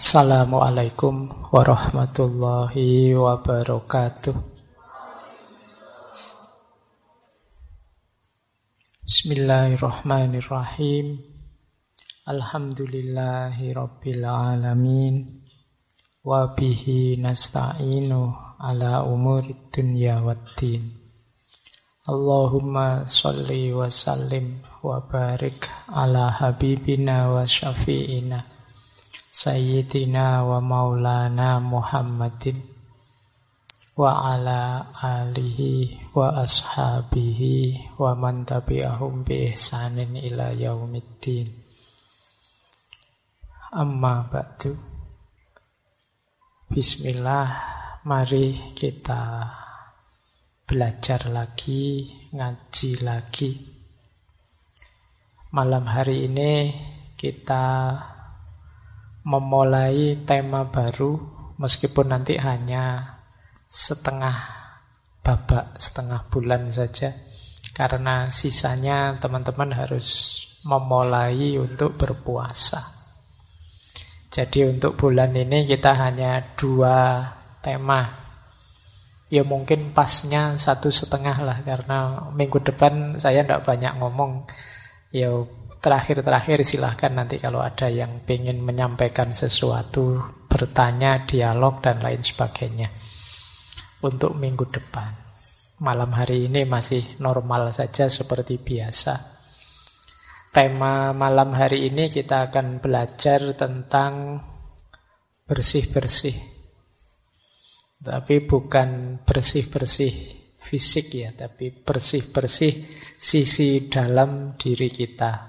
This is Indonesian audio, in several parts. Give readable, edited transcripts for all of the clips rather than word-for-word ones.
Assalamualaikum warahmatullahi wabarakatuh. Bismillahirrahmanirrahim. Alhamdulillahi rabbil alamin. Wa bihi nasta'inu ala umurid dunya waddin. Allahumma sholli wa sallim wa barik ala habibina wa syafi'ina Sayyidina wa maulana Muhammadin wa ala alihi wa ashabihi wa man tabi'ahum bi ihsanin ila yaumiddin. Amma ba'du. Bismillah, mari kita belajar lagi, ngaji lagi. Malam hari ini kita memulai tema baru, meskipun nanti hanya setengah babak, setengah bulan saja, karena sisanya teman-teman harus memulai untuk berpuasa. Jadi untuk bulan ini kita hanya 2 tema. Ya mungkin pasnya 1,5 lah, karena minggu depan saya tidak banyak ngomong. Ya terakhir-terakhir silahkan nanti kalau ada yang ingin menyampaikan sesuatu, bertanya, dialog, dan lain sebagainya. Untuk minggu depan. Malam hari ini masih normal saja seperti biasa. Tema malam hari ini kita akan belajar tentang bersih-bersih. Tapi bukan bersih-bersih fisik ya, tapi bersih-bersih sisi dalam diri kita.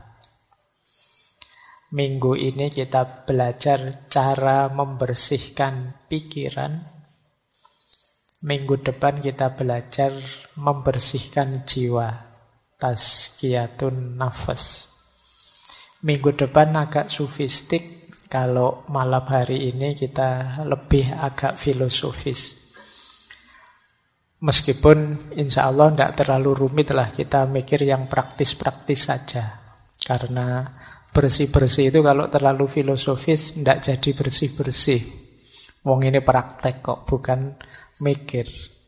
Minggu ini kita belajar cara membersihkan pikiran. Minggu depan kita belajar membersihkan jiwa. Tazkiyatun nafas. Minggu depan agak sufistik. Kalau malam hari ini kita lebih agak filosofis. Meskipun insya Allah tidak terlalu rumit lah. Kita mikir yang praktis-praktis saja. Karena bersih-bersih itu kalau terlalu filosofis tidak jadi bersih-bersih. Wong ini praktek kok, bukan mikir.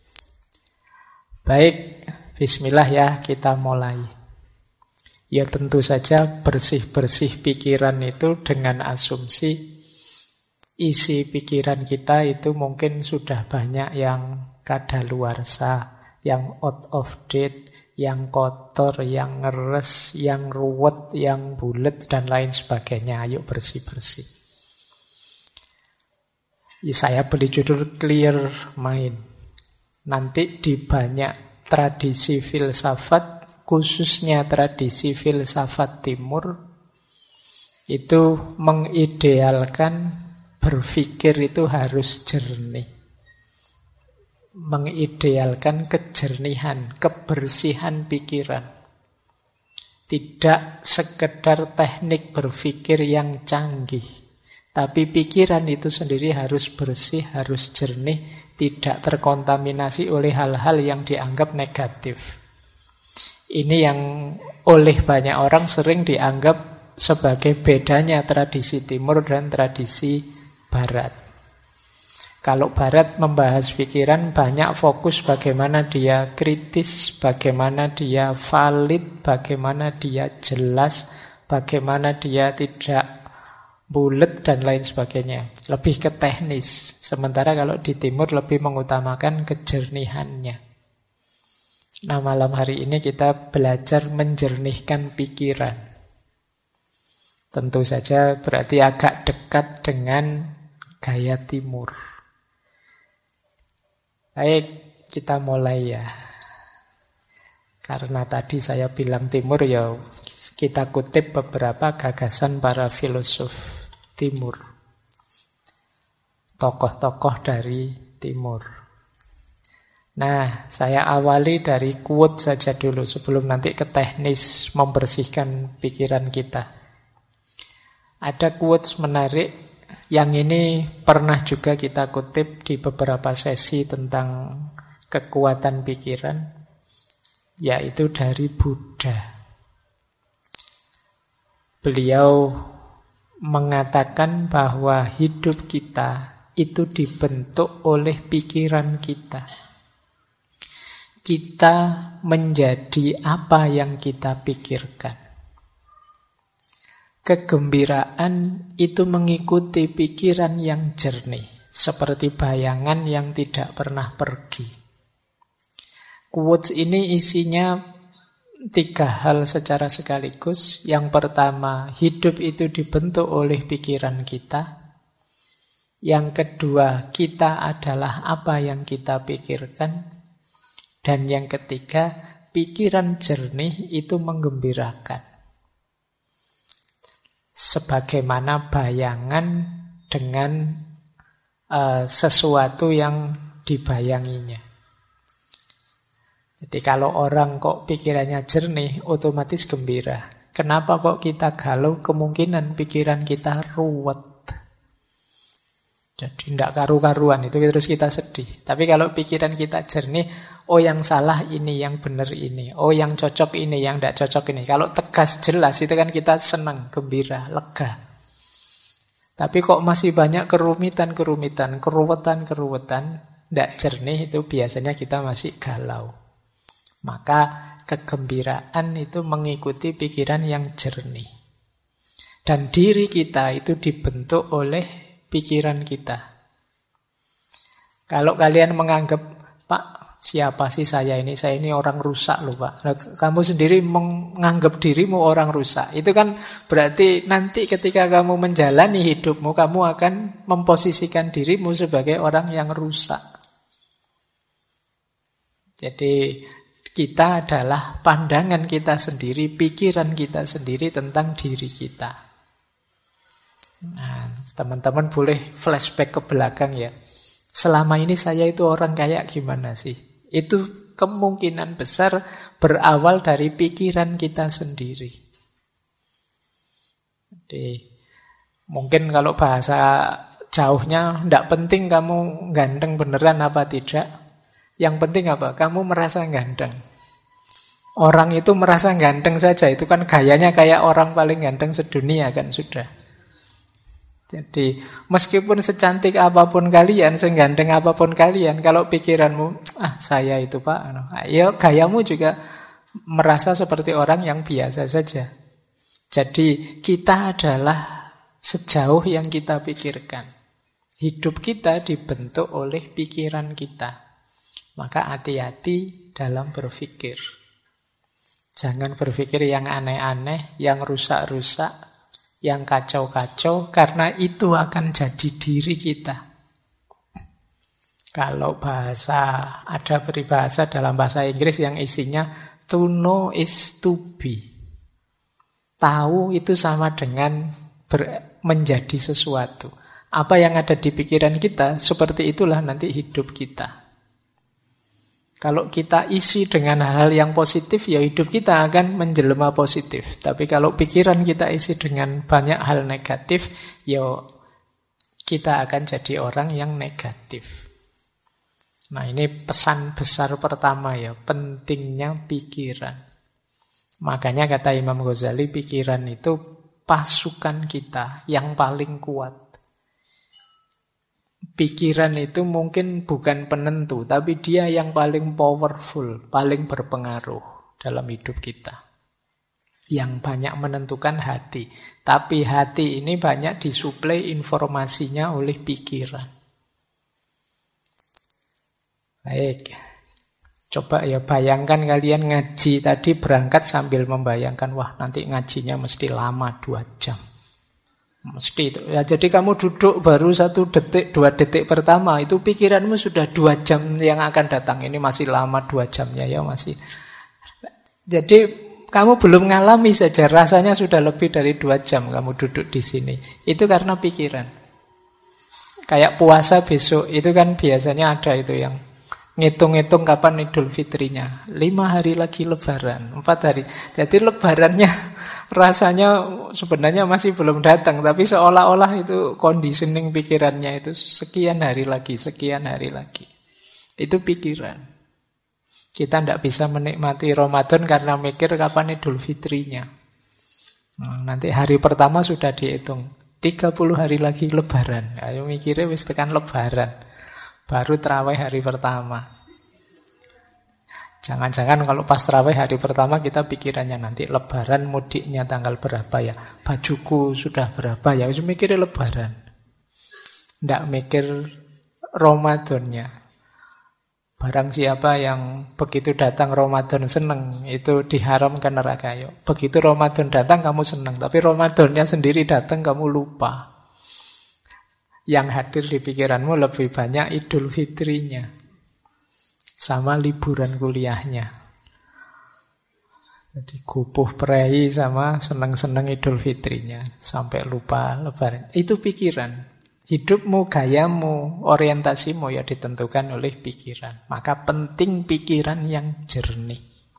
Baik, bismillah ya, kita mulai. Ya tentu saja bersih-bersih pikiran itu dengan asumsi isi pikiran kita itu mungkin sudah banyak yang kadaluarsa, yang out of date, yang kotor, yang ngeres, yang ruwet, yang bulet, dan lain sebagainya. Ayo bersih-bersih. Saya beri judul Clear Mind. Nanti di banyak tradisi filsafat, khususnya tradisi filsafat timur, itu mengidealkan berpikir itu harus jernih. Mengidealkan kejernihan, kebersihan pikiran. Tidak sekedar teknik berpikir yang canggih, tapi pikiran itu sendiri harus bersih, harus jernih, tidak terkontaminasi oleh hal-hal yang dianggap negatif. Ini yang oleh banyak orang sering dianggap sebagai bedanya tradisi timur dan tradisi barat. Kalau barat membahas pikiran banyak fokus bagaimana dia kritis, bagaimana dia valid, bagaimana dia jelas, bagaimana dia tidak bulet dan lain sebagainya. Lebih ke teknis. Sementara kalau di timur lebih mengutamakan kejernihannya. Nah malam hari ini kita belajar menjernihkan pikiran. Tentu saja berarti agak dekat dengan gaya timur. Baik, kita mulai ya. Karena tadi saya bilang timur ya, kita kutip beberapa gagasan para filosof timur. Tokoh-tokoh dari timur. Nah, saya awali dari quote saja dulu sebelum nanti ke teknis membersihkan pikiran kita. Ada quotes menarik. Yang ini pernah juga kita kutip di beberapa sesi tentang kekuatan pikiran, yaitu dari Buddha. Beliau mengatakan bahwa hidup kita itu dibentuk oleh pikiran kita. Kita menjadi apa yang kita pikirkan. Kegembiraan itu mengikuti pikiran yang jernih, seperti bayangan yang tidak pernah pergi. Quotes ini isinya 3 hal secara sekaligus. Yang pertama, hidup itu dibentuk oleh pikiran kita. Yang kedua, kita adalah apa yang kita pikirkan. Dan yang ketiga, pikiran jernih itu menggembirakan. Sebagaimana bayangan dengan sesuatu yang dibayanginya. Jadi kalau orang kok pikirannya jernih, otomatis gembira. Kenapa kok kita galau? Kemungkinan pikiran kita ruwet. Jadi tidak karu-karuan, itu terus kita sedih. Tapi kalau pikiran kita jernih, oh yang salah ini, yang benar ini. Oh yang cocok ini, yang tidak cocok ini. Kalau tegas jelas, itu kan kita senang, gembira, lega. Tapi kok masih banyak kerumitan-kerumitan, keruwetan-keruwetan, tidak jernih, itu biasanya kita masih galau. Maka kegembiraan itu mengikuti pikiran yang jernih. Dan diri kita itu dibentuk oleh pikiran kita. Kalau kalian menganggap, Pak, siapa sih saya ini? Saya ini orang rusak loh, Pak. Nah, kamu sendiri menganggap dirimu orang rusak. Itu kan berarti nanti ketika kamu menjalani hidupmu, kamu akan memposisikan dirimu sebagai orang yang rusak. Jadi kita adalah pandangan kita sendiri, pikiran kita sendiri tentang diri kita. Nah, teman-teman boleh flashback ke belakang ya. Selama ini saya itu orang kayak gimana sih? Itu kemungkinan besar berawal dari pikiran kita sendiri. Jadi, mungkin kalau bahasa jauhnya, tidak penting kamu ganteng beneran apa tidak. Yang penting apa? Kamu merasa ganteng. Orang itu merasa ganteng saja, itu kan gayanya kayak orang paling ganteng sedunia kan sudah. Jadi meskipun secantik apapun kalian, seganteng apapun kalian, kalau pikiranmu, saya itu Pak, ya gayamu juga merasa seperti orang yang biasa saja. Jadi kita adalah sejauh yang kita pikirkan. Hidup kita dibentuk oleh pikiran kita. Maka hati-hati dalam berpikir. Jangan berpikir yang aneh-aneh, yang rusak-rusak, yang kacau-kacau, karena itu akan jadi diri kita. Kalau ada peribahasa dalam bahasa Inggris yang isinya to know is to be. Tahu itu sama dengan menjadi sesuatu. Apa yang ada di pikiran kita, seperti itulah nanti hidup kita. Kalau kita isi dengan hal-hal yang positif, ya hidup kita akan menjelma positif. Tapi kalau pikiran kita isi dengan banyak hal negatif, ya kita akan jadi orang yang negatif. Nah, ini pesan besar pertama ya, pentingnya pikiran. Makanya kata Imam Ghazali, pikiran itu pasukan kita yang paling kuat. Pikiran itu mungkin bukan penentu, tapi dia yang paling powerful, paling berpengaruh dalam hidup kita. Yang banyak menentukan hati. Tapi hati ini banyak disuplai informasinya oleh pikiran. Baik. Coba ya bayangkan kalian ngaji tadi berangkat sambil membayangkan, wah nanti ngajinya mesti lama 2 jam. Mesti itu. Ya, jadi kamu duduk baru 1 detik, 2 detik pertama, itu pikiranmu sudah 2 jam yang akan datang. Ini masih lama 2 jamnya ya masih. Jadi kamu belum ngalami saja, rasanya sudah lebih dari 2 jam kamu duduk di sini. Itu karena pikiran. Kayak puasa besok, itu kan biasanya ada itu yang ngitung-ngitung kapan Idul Fitrinya. 5 hari lagi Lebaran, 4 hari. Jadi Lebarannya rasanya sebenarnya masih belum datang, tapi seolah-olah itu conditioning pikirannya itu sekian hari lagi, sekian hari lagi. Itu pikiran. Kita tidak bisa menikmati Ramadan karena mikir kapan Idul Fitrinya. Nanti hari pertama sudah dihitung. 30 hari lagi lebaran. Ayo mikirnya wis tekan lebaran. Baru terawih hari pertama. Jangan-jangan kalau pas terawih hari pertama kita pikirannya nanti lebaran mudiknya tanggal berapa ya. Bajuku sudah berapa ya. Wis mikirnya lebaran. Ndak mikir Ramadannya. Barang siapa yang begitu datang Ramadan seneng, itu diharamkan neraka. Yuk. Begitu Ramadan datang kamu seneng, tapi Ramadannya sendiri datang kamu lupa. Yang hadir di pikiranmu lebih banyak Idul Fitrinya. Sama liburan kuliahnya. Jadi gupuh prei sama seneng-seneng Idul Fitrinya. Sampai lupa lebaran. Itu pikiran. Hidupmu, gayamu, orientasimu ya ditentukan oleh pikiran. Maka penting pikiran yang jernih.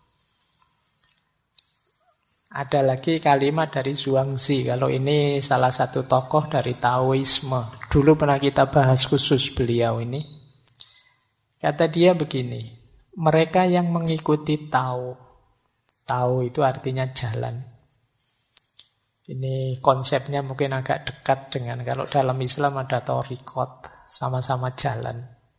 Ada lagi kalimat dari Zhuangzi. Kalau ini salah satu tokoh dari Taoisme. Dulu pernah kita bahas khusus beliau ini. Kata dia begini, mereka yang mengikuti Tao. Tao itu artinya jalan. Ini konsepnya mungkin agak dekat dengan kalau dalam Islam ada thariqat, sama-sama jalan.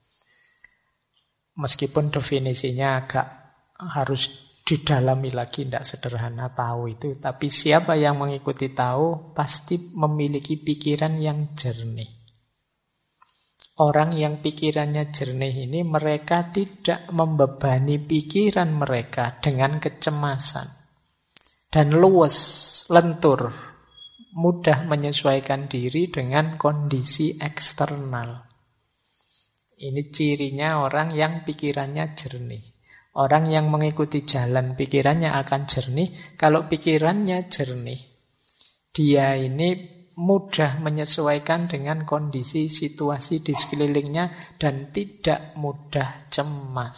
Meskipun definisinya agak harus didalami lagi, tidak sederhana tahu itu. Tapi siapa yang mengikuti tahu pasti memiliki pikiran yang jernih. Orang yang pikirannya jernih ini mereka tidak membebani pikiran mereka dengan kecemasan. Dan luwes, lentur, mudah menyesuaikan diri dengan kondisi eksternal. Ini cirinya orang yang pikirannya jernih. Orang yang mengikuti jalan pikirannya akan jernih. Kalau pikirannya jernih, dia ini mudah menyesuaikan dengan kondisi situasi di sekelilingnya dan tidak mudah cemas.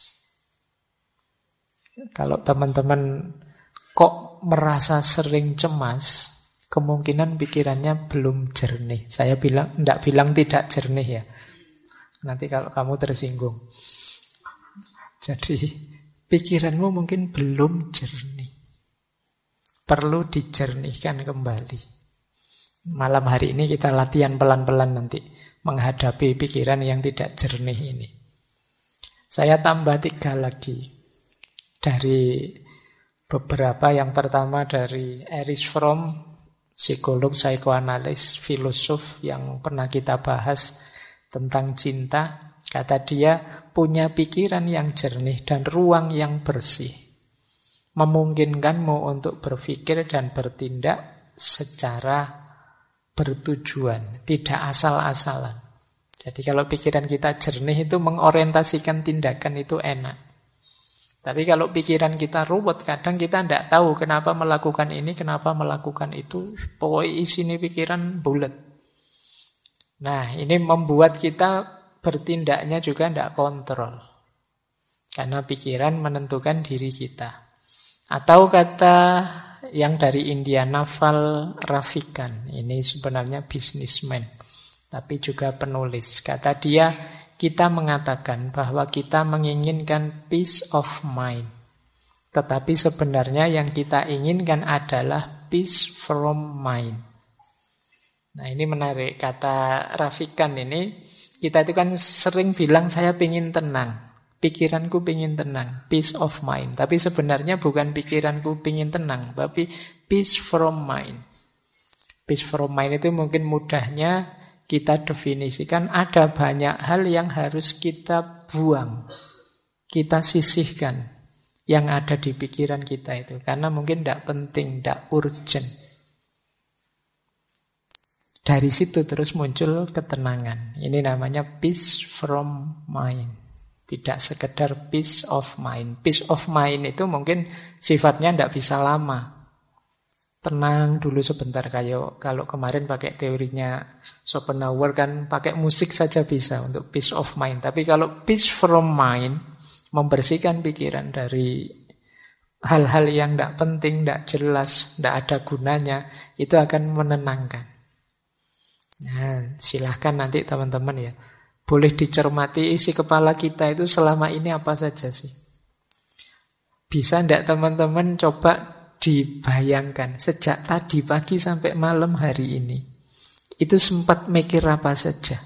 Kalau teman-teman kok merasa sering cemas, kemungkinan pikirannya belum jernih. Saya tidak bilang tidak jernih ya. Nanti kalau kamu tersinggung. Jadi pikiranmu mungkin belum jernih. Perlu dijernihkan kembali. Malam hari ini kita latihan pelan-pelan nanti menghadapi pikiran yang tidak jernih ini. Saya tambah 3 lagi dari beberapa. Yang pertama dari Erich Fromm, psikolog, psikoanalis, filosof yang pernah kita bahas tentang cinta. Kata dia, punya pikiran yang jernih dan ruang yang bersih memungkinkanmu untuk berpikir dan bertindak secara bertujuan, tidak asal-asalan. Jadi kalau pikiran kita jernih itu mengorientasikan tindakan itu enak. Tapi kalau pikiran kita ruwet, kadang kita tidak tahu kenapa melakukan ini, kenapa melakukan itu. Pokoknya isinya pikiran bulat. Nah, ini membuat kita bertindaknya juga tidak kontrol. Karena pikiran menentukan diri kita. Atau kata yang dari India, Naval Ravikant. Ini sebenarnya bisnismen, tapi juga penulis. Kata dia, kita mengatakan bahwa kita menginginkan peace of mind. Tetapi sebenarnya yang kita inginkan adalah peace from mind. Nah ini menarik. Kata Ravikant ini, kita itu kan sering bilang saya ingin tenang. Pikiranku ingin tenang. Peace of mind. Tapi sebenarnya bukan pikiranku ingin tenang. Tapi peace from mind. Peace from mind itu mungkin mudahnya kita definisikan ada banyak hal yang harus kita buang, kita sisihkan yang ada di pikiran kita itu. Karena mungkin tidak penting, tidak urgent. Dari situ terus muncul ketenangan. Ini namanya peace from mind. Tidak sekedar peace of mind. Peace of mind itu mungkin sifatnya tidak bisa lama. Tenang dulu sebentar, kayak kalau kemarin pakai teorinya Schopenhauer kan pakai musik saja bisa untuk peace of mind. Tapi kalau peace from mind, membersihkan pikiran dari hal-hal yang tidak penting, tidak jelas, tidak ada gunanya, itu akan menenangkan. Nah, silahkan nanti teman-teman ya, boleh dicermati isi kepala kita itu selama ini apa saja sih. Bisa tidak teman-teman coba dibayangkan sejak tadi pagi sampai malam hari ini. itu sempat mikir apa saja?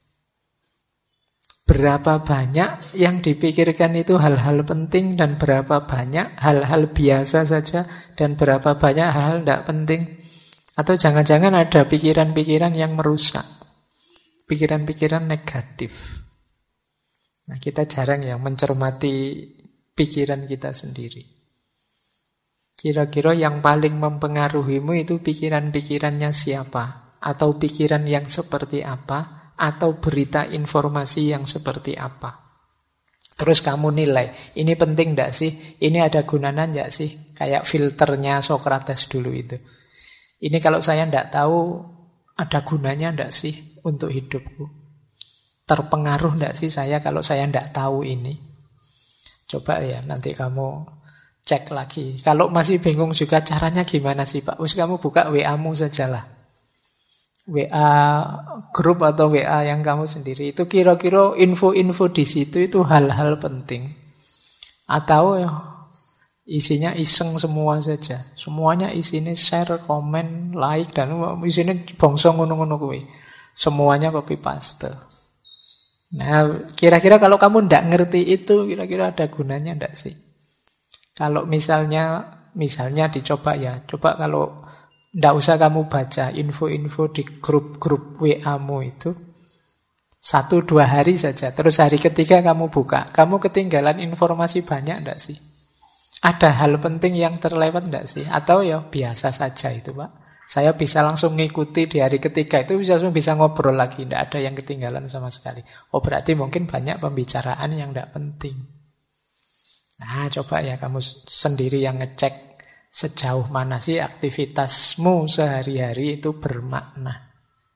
Berapa banyak yang dipikirkan itu hal-hal penting dan berapa banyak hal-hal biasa saja dan berapa banyak hal-hal tidak penting? Atau jangan-jangan ada pikiran-pikiran yang merusak, pikiran-pikiran negatif. Nah, kita jarang ya mencermati pikiran kita sendiri. Kira-kira yang paling mempengaruhimu itu pikiran-pikirannya siapa? Atau pikiran yang seperti apa? Atau berita informasi yang seperti apa? Terus kamu nilai, ini penting enggak sih? Ini ada gunanya enggak sih? Kayak filternya Socrates dulu itu. Ini kalau saya enggak tahu, ada gunanya enggak sih untuk hidupku? Terpengaruh enggak sih saya kalau saya enggak tahu ini? Coba ya, nanti kamu cek lagi. Kalau masih bingung juga caranya gimana sih Pak? Wis kamu buka WA-mu sajalah. WA grup atau WA yang kamu sendiri. Itu kira-kira info-info di situ itu hal-hal penting. Atau ya, isinya iseng semua saja. Semuanya isinya share, komen, like, dan isinya bongso ngono-ngono kuwi. Semuanya copy paste. Nah, kira-kira kalau kamu ndak ngerti itu, kira-kira ada gunanya ndak sih? Kalau misalnya dicoba ya, coba kalau ndak usah kamu baca info-info di grup-grup WA-mu itu 1-2 hari saja. Terus hari ketiga kamu buka, kamu ketinggalan informasi banyak ndak sih? Ada hal penting yang terlewat ndak sih? Atau ya biasa saja itu Pak? Saya bisa langsung ngikuti di hari ketiga itu langsung bisa ngobrol lagi, ndak ada yang ketinggalan sama sekali. Oh berarti mungkin banyak pembicaraan yang ndak penting. Nah coba ya kamu sendiri yang ngecek sejauh mana sih aktivitasmu sehari-hari itu bermakna.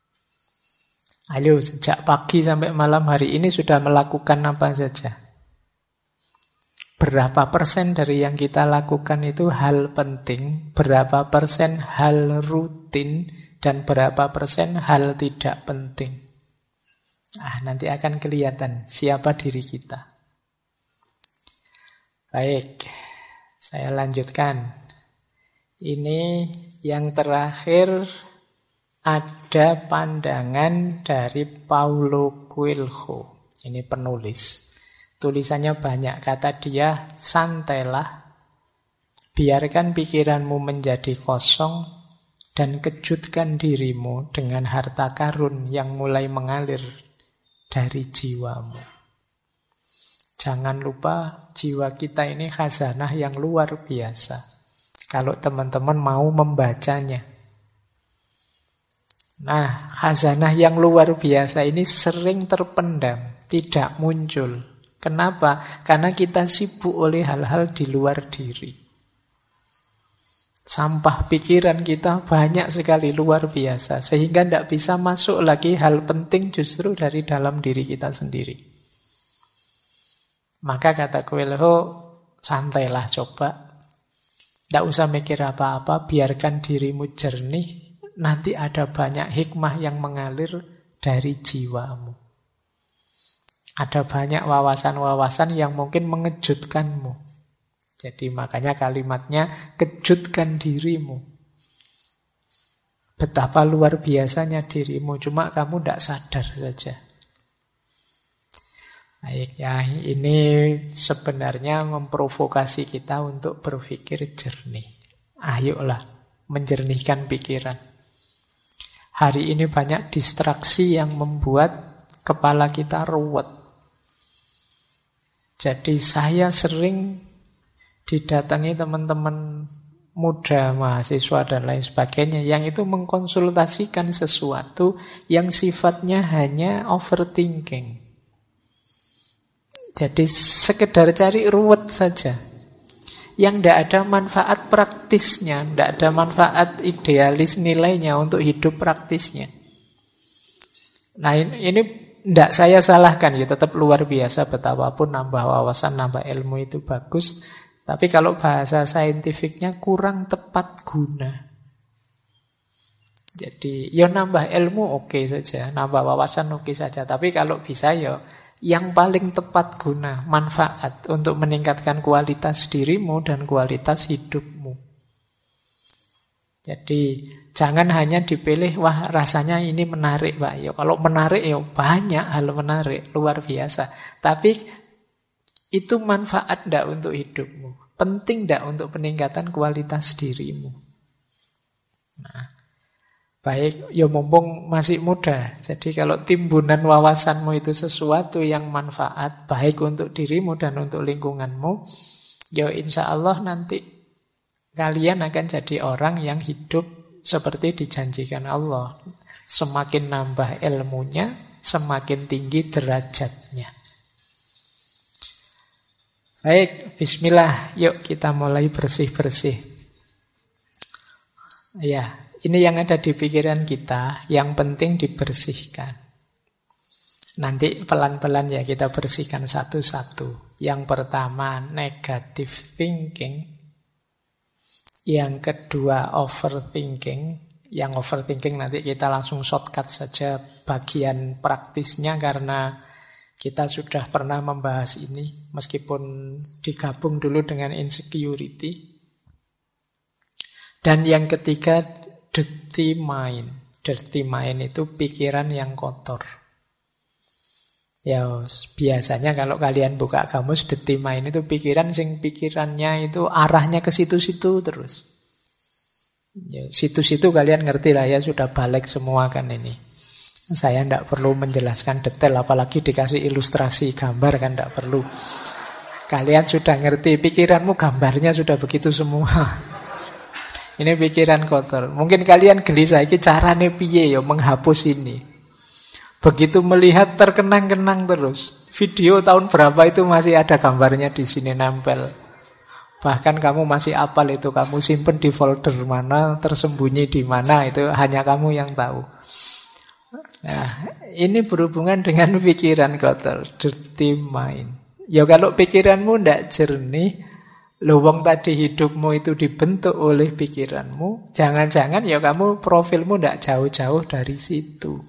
Ayo, sejak pagi sampai malam hari ini sudah melakukan apa saja? Berapa persen dari yang kita lakukan itu hal penting, berapa persen hal rutin, dan berapa persen hal tidak penting. Nanti akan kelihatan siapa diri kita. Baik, saya lanjutkan. Ini yang terakhir ada pandangan dari Paulo Coelho. Ini penulis. Tulisannya banyak. Kata dia, santailah, biarkan pikiranmu menjadi kosong, dan kejutkan dirimu dengan harta karun yang mulai mengalir dari jiwamu. Jangan lupa, jiwa kita ini khazanah yang luar biasa. Kalau teman-teman mau membacanya. Nah, khazanah yang luar biasa ini sering terpendam, tidak muncul. Kenapa? Karena kita sibuk oleh hal-hal di luar diri. Sampah pikiran kita banyak sekali, luar biasa. Sehingga tidak bisa masuk lagi hal penting justru dari dalam diri kita sendiri. Maka kata Coelho, santailah coba. Tidak usah mikir apa-apa, biarkan dirimu jernih, nanti ada banyak hikmah yang mengalir dari jiwamu. Ada banyak wawasan-wawasan yang mungkin mengejutkanmu. Jadi makanya kalimatnya, kejutkan dirimu. Betapa luar biasanya dirimu, cuma kamu tidak sadar saja. Baik ya, ini sebenarnya memprovokasi kita untuk berpikir jernih. Ayolah, menjernihkan pikiran. Hari ini banyak distraksi yang membuat kepala kita ruwet. Jadi saya sering didatangi teman-teman muda, mahasiswa dan lain sebagainya yang itu mengkonsultasikan sesuatu yang sifatnya hanya overthinking. Jadi sekedar cari ruwet saja. Yang tidak ada manfaat praktisnya, tidak ada manfaat idealis nilainya untuk hidup praktisnya. Nah ini tidak saya salahkan ya, tetap luar biasa betapapun nambah wawasan, nambah ilmu itu bagus. Tapi kalau bahasa saintifiknya kurang tepat guna. Jadi ya nambah ilmu oke saja, nambah wawasan oke saja. Tapi kalau bisa ya yang paling tepat guna, manfaat untuk meningkatkan kualitas dirimu dan kualitas hidupmu. Jadi Jangan hanya dipilih, wah rasanya ini menarik Pak. Ya, kalau menarik ya banyak hal menarik, luar biasa. Tapi itu manfaat enggak untuk hidupmu? Penting enggak untuk peningkatan kualitas dirimu? Nah, baik, ya mumpung masih muda. Jadi kalau timbunan wawasanmu itu sesuatu yang manfaat, baik untuk dirimu dan untuk lingkunganmu, ya insya Allah nanti kalian akan jadi orang yang hidup seperti dijanjikan Allah. Semakin nambah ilmunya, semakin tinggi derajatnya. Baik, bismillah. Yuk kita mulai bersih-bersih. Ya, ini yang ada di pikiran kita, yang penting dibersihkan. Nanti pelan-pelan ya kita bersihkan satu-satu. Yang pertama, negative thinking. Yang kedua, overthinking. Yang overthinking nanti kita langsung shortcut saja bagian praktisnya karena kita sudah pernah membahas ini meskipun digabung dulu dengan insecurity. Dan yang ketiga, dirty mind. Dirty mind itu pikiran yang kotor. Ya, biasanya kalau kalian buka kamus, dirty mind itu pikirannya itu arahnya ke situ-situ terus. Ya, situ-situ kalian ngerti lah ya, sudah balik semua kan ini. Saya tidak perlu menjelaskan detail, apalagi dikasih ilustrasi gambar kan tidak perlu. Kalian sudah ngerti, pikiranmu gambarnya sudah begitu semua. Ini pikiran kotor. Mungkin kalian gelisah, ini caranya piye ya menghapus ini. Begitu melihat terkenang-kenang terus. Video tahun berapa itu masih ada gambarnya di sini nempel. Bahkan kamu masih hafal itu, kamu simpen di folder mana, tersembunyi di mana, itu hanya kamu yang tahu. Nah, ini berhubungan dengan pikiran kotor, dirty mind. Ya kalau pikiranmu tidak jernih, lubang tadi hidupmu itu dibentuk oleh pikiranmu, jangan-jangan ya kamu profilmu tidak jauh-jauh dari situ.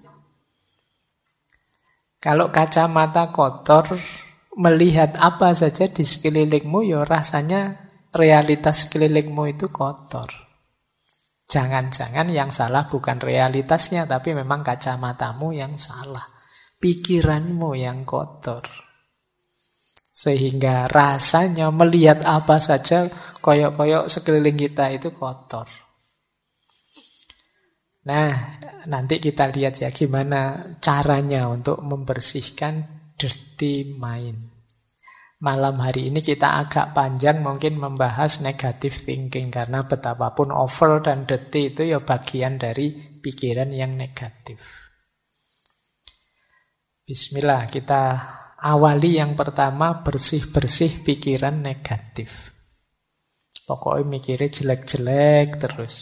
Kalau kacamata kotor, melihat apa saja di sekelilingmu, ya rasanya realitas sekelilingmu itu kotor. Jangan-jangan yang salah bukan realitasnya, tapi memang kacamatamu yang salah. Pikiranmu yang kotor. Sehingga rasanya melihat apa saja, koyok-koyok sekeliling kita itu kotor. Nah, nanti kita lihat ya gimana caranya untuk membersihkan dirty mind. Malam hari ini kita agak panjang mungkin membahas negative thinking, karena betapapun over dan dirty itu ya bagian dari pikiran yang negatif. Bismillah, kita awali yang pertama, bersih-bersih pikiran negatif. Pokoknya mikirnya jelek-jelek terus.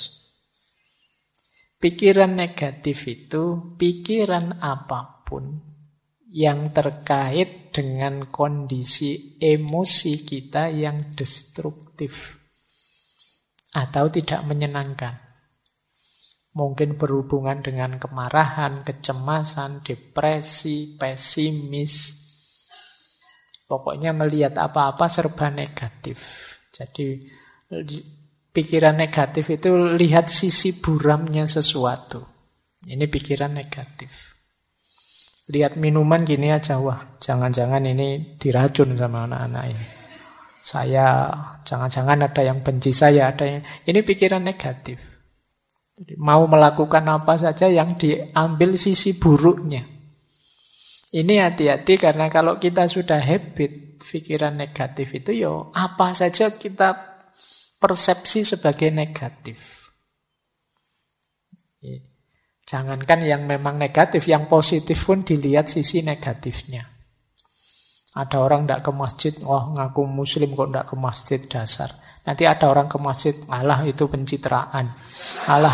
Pikiran negatif itu pikiran apapun yang terkait dengan kondisi emosi kita yang destruktif atau tidak menyenangkan. Mungkin berhubungan dengan kemarahan, kecemasan, depresi, pesimis. Pokoknya melihat apa-apa serba negatif. Jadi pikiran negatif itu lihat sisi buramnya sesuatu. Ini pikiran negatif. Lihat minuman gini aja, wah jangan-jangan ini diracun sama anak-anak ini. Jangan-jangan ada yang benci saya, ada yang... Ini pikiran negatif. Jadi, mau melakukan apa saja yang diambil sisi buruknya. Ini hati-hati karena kalau kita sudah habit pikiran negatif itu, yo apa saja kita persepsi sebagai negatif. Jangankan yang memang negatif, yang positif pun dilihat sisi negatifnya. Ada orang tidak ke masjid, wah ngaku muslim kok tidak ke masjid, dasar. Nanti ada orang ke masjid, alah itu pencitraan. Alah,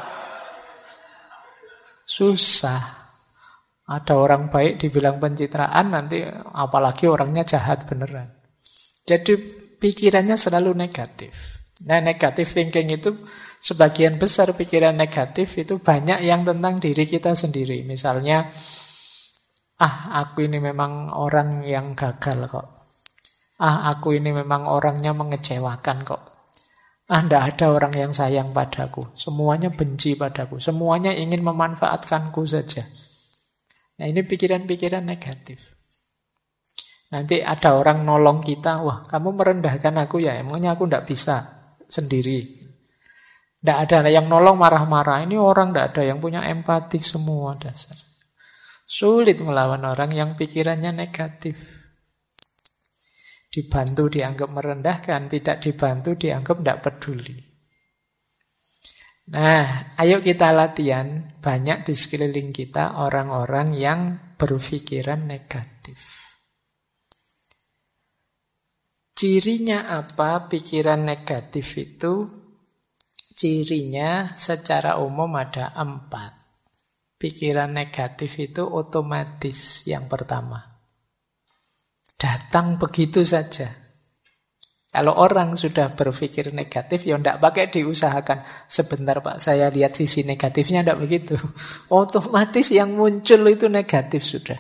susah. Ada orang baik dibilang pencitraan, nanti apalagi orangnya jahat beneran. Jadi pikirannya selalu negatif. Nah, negative thinking itu sebagian besar pikiran negatif itu banyak yang tentang diri kita sendiri. Misalnya, aku ini memang orang yang gagal kok. Aku ini memang orangnya mengecewakan kok. Tidak ada orang yang sayang padaku. Semuanya benci padaku. Semuanya ingin memanfaatkanku saja. Nah, ini pikiran-pikiran negatif. Nanti ada orang nolong kita, wah kamu merendahkan aku ya, emangnya aku tidak bisa sendiri. Tidak ada yang nolong marah-marah. Ini orang tidak ada yang punya empati semua dasar. Sulit melawan orang yang pikirannya negatif. Dibantu dianggap merendahkan, tidak dibantu dianggap tidak peduli. Nah, ayo kita latihan. Banyak di sekeliling kita orang-orang yang berpikiran negatif. Cirinya apa pikiran negatif itu? Cirinya secara umum ada 4. Pikiran negatif itu otomatis yang pertama. Datang begitu saja. Kalau orang sudah berpikir negatif, ya tidak pakai diusahakan. Sebentar Pak, saya lihat sisi negatifnya, tidak begitu. Otomatis yang muncul itu negatif sudah.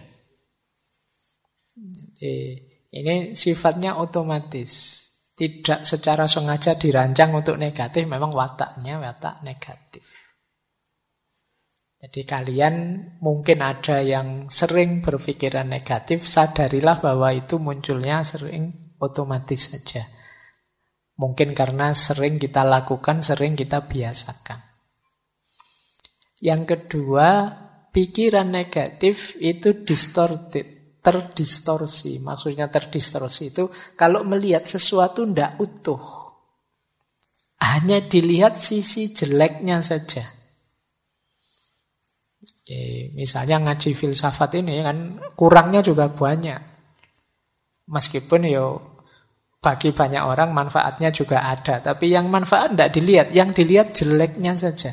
Ini sifatnya otomatis. Tidak secara sengaja dirancang untuk negatif, memang wataknya watak negatif. Jadi kalian mungkin ada yang sering berpikiran negatif, sadarilah bahwa itu munculnya sering otomatis saja. Mungkin karena sering kita lakukan, sering kita biasakan. Yang kedua, pikiran negatif itu distorted, terdistorsi. Maksudnya terdistorsi itu kalau melihat sesuatu tidak utuh. Hanya dilihat sisi jeleknya saja. Misalnya ngaji filsafat ini kan kurangnya juga banyak. Meskipun bagi banyak orang manfaatnya juga ada. Tapi yang manfaat tidak dilihat. Yang dilihat jeleknya saja.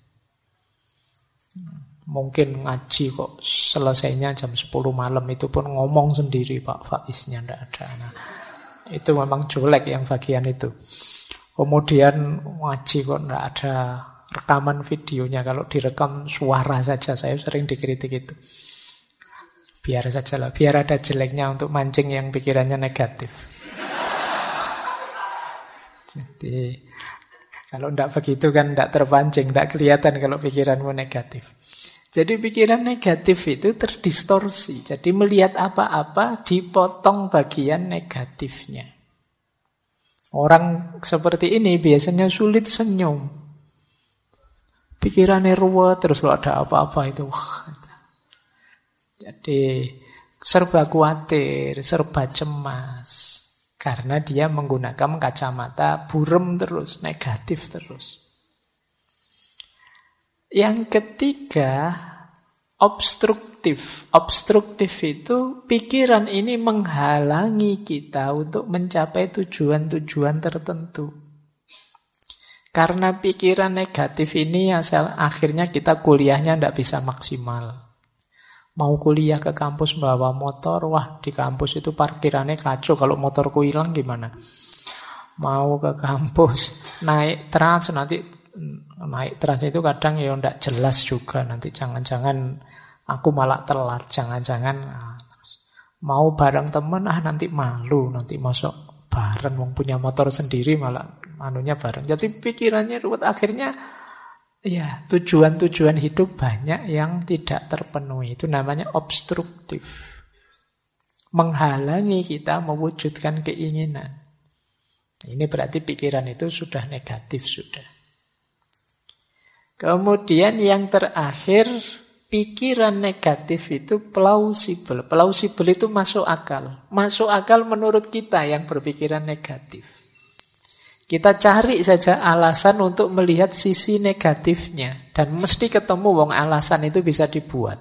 Mungkin ngaji kok selesainya jam 10 malam. Itu pun ngomong sendiri Pak Faiznya tidak ada. Nah, itu memang jelek yang bagian itu. Kemudian ngaji kok tidak ada rekaman videonya. Kalau direkam suara saja. Saya sering dikritik itu. Biar saja lah. Biar ada jeleknya untuk mancing yang pikirannya negatif. Jadi kalau tidak begitu kan tidak terpancing, tidak kelihatan kalau pikiranmu negatif. Jadi pikiran negatif itu terdistorsi. Jadi melihat apa-apa dipotong bagian negatifnya. Orang seperti ini biasanya sulit senyum. Pikirannya ruwet terus kalau ada apa-apa itu. Jadi serba khawatir, serba cemas. Karena dia menggunakan kacamata burem terus, negatif terus. Yang ketiga, obstruktif. Obstruktif itu pikiran ini menghalangi kita untuk mencapai tujuan-tujuan tertentu. Karena pikiran negatif ini akhirnya kita kuliahnya tidak bisa maksimal. Mau kuliah ke kampus bawa motor, wah di kampus itu parkirannya kacau, kalau motorku hilang gimana? Mau ke kampus, naik trans, nanti naik trans itu kadang tidak jelas juga, nanti jangan-jangan aku malah telat, jangan-jangan mau bareng temen, nanti malu, nanti masuk bareng, wong punya motor sendiri malah anunya bareng. Jadi pikirannya ruwet, akhirnya ya, tujuan-tujuan hidup banyak yang tidak terpenuhi. Itu namanya obstruktif. Menghalangi kita mewujudkan keinginan. Ini berarti pikiran itu sudah negatif sudah. Kemudian yang terakhir, pikiran negatif itu plausible. Plausible itu masuk akal. Masuk akal menurut kita yang berpikiran negatif. Kita cari saja alasan untuk melihat sisi negatifnya. Dan mesti ketemu wong alasan itu bisa dibuat.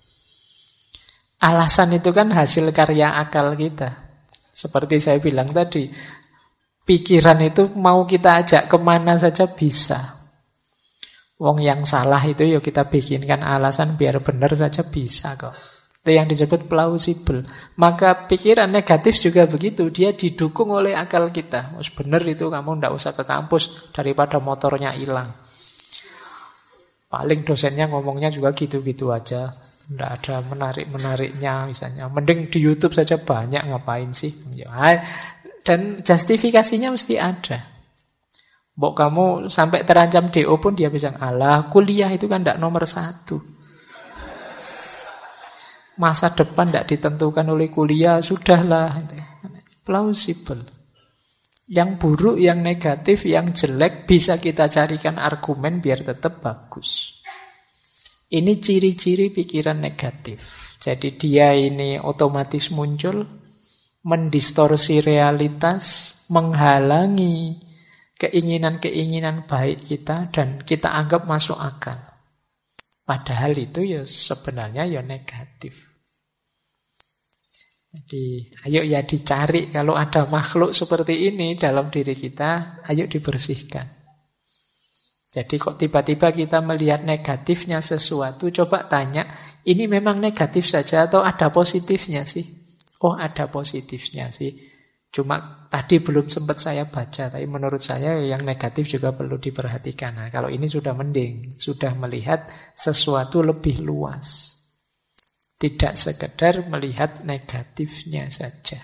Alasan itu kan hasil karya akal kita. Seperti saya bilang tadi, pikiran itu mau kita ajak kemana saja bisa. Wong yang salah itu ya kita bikinkan alasan biar benar saja bisa kok. Itu yang disebut plausible. Maka pikiran negatif juga begitu. Dia didukung oleh akal kita. Benar itu kamu tidak usah ke kampus daripada motornya hilang. Paling dosennya ngomongnya juga gitu-gitu aja. Tidak ada menarik-menariknya misalnya. Mending di YouTube saja banyak, ngapain sih. Dan justifikasinya mesti ada. Mbok kamu sampai terancam DO pun dia bisa, alah kuliah itu kan tidak nomor 1. Masa depan tidak ditentukan oleh kuliah, sudahlah. Plausible. Yang buruk, yang negatif, yang jelek bisa kita carikan argumen biar tetap bagus. Ini ciri-ciri pikiran negatif. Jadi dia ini otomatis muncul, mendistorsi realitas, menghalangi keinginan-keinginan baik kita, dan kita anggap masuk akal. Padahal itu ya sebenarnya ya negatif. Jadi ayo ya dicari kalau ada makhluk seperti ini dalam diri kita, ayo dibersihkan. Jadi kok tiba-tiba kita melihat negatifnya sesuatu, coba tanya, ini memang negatif saja atau ada positifnya sih? Oh, ada positifnya sih. Cuma tadi belum sempat saya baca, tapi menurut saya yang negatif juga perlu diperhatikan. Nah, kalau ini sudah mending, sudah melihat sesuatu lebih luas. Tidak sekedar melihat negatifnya saja.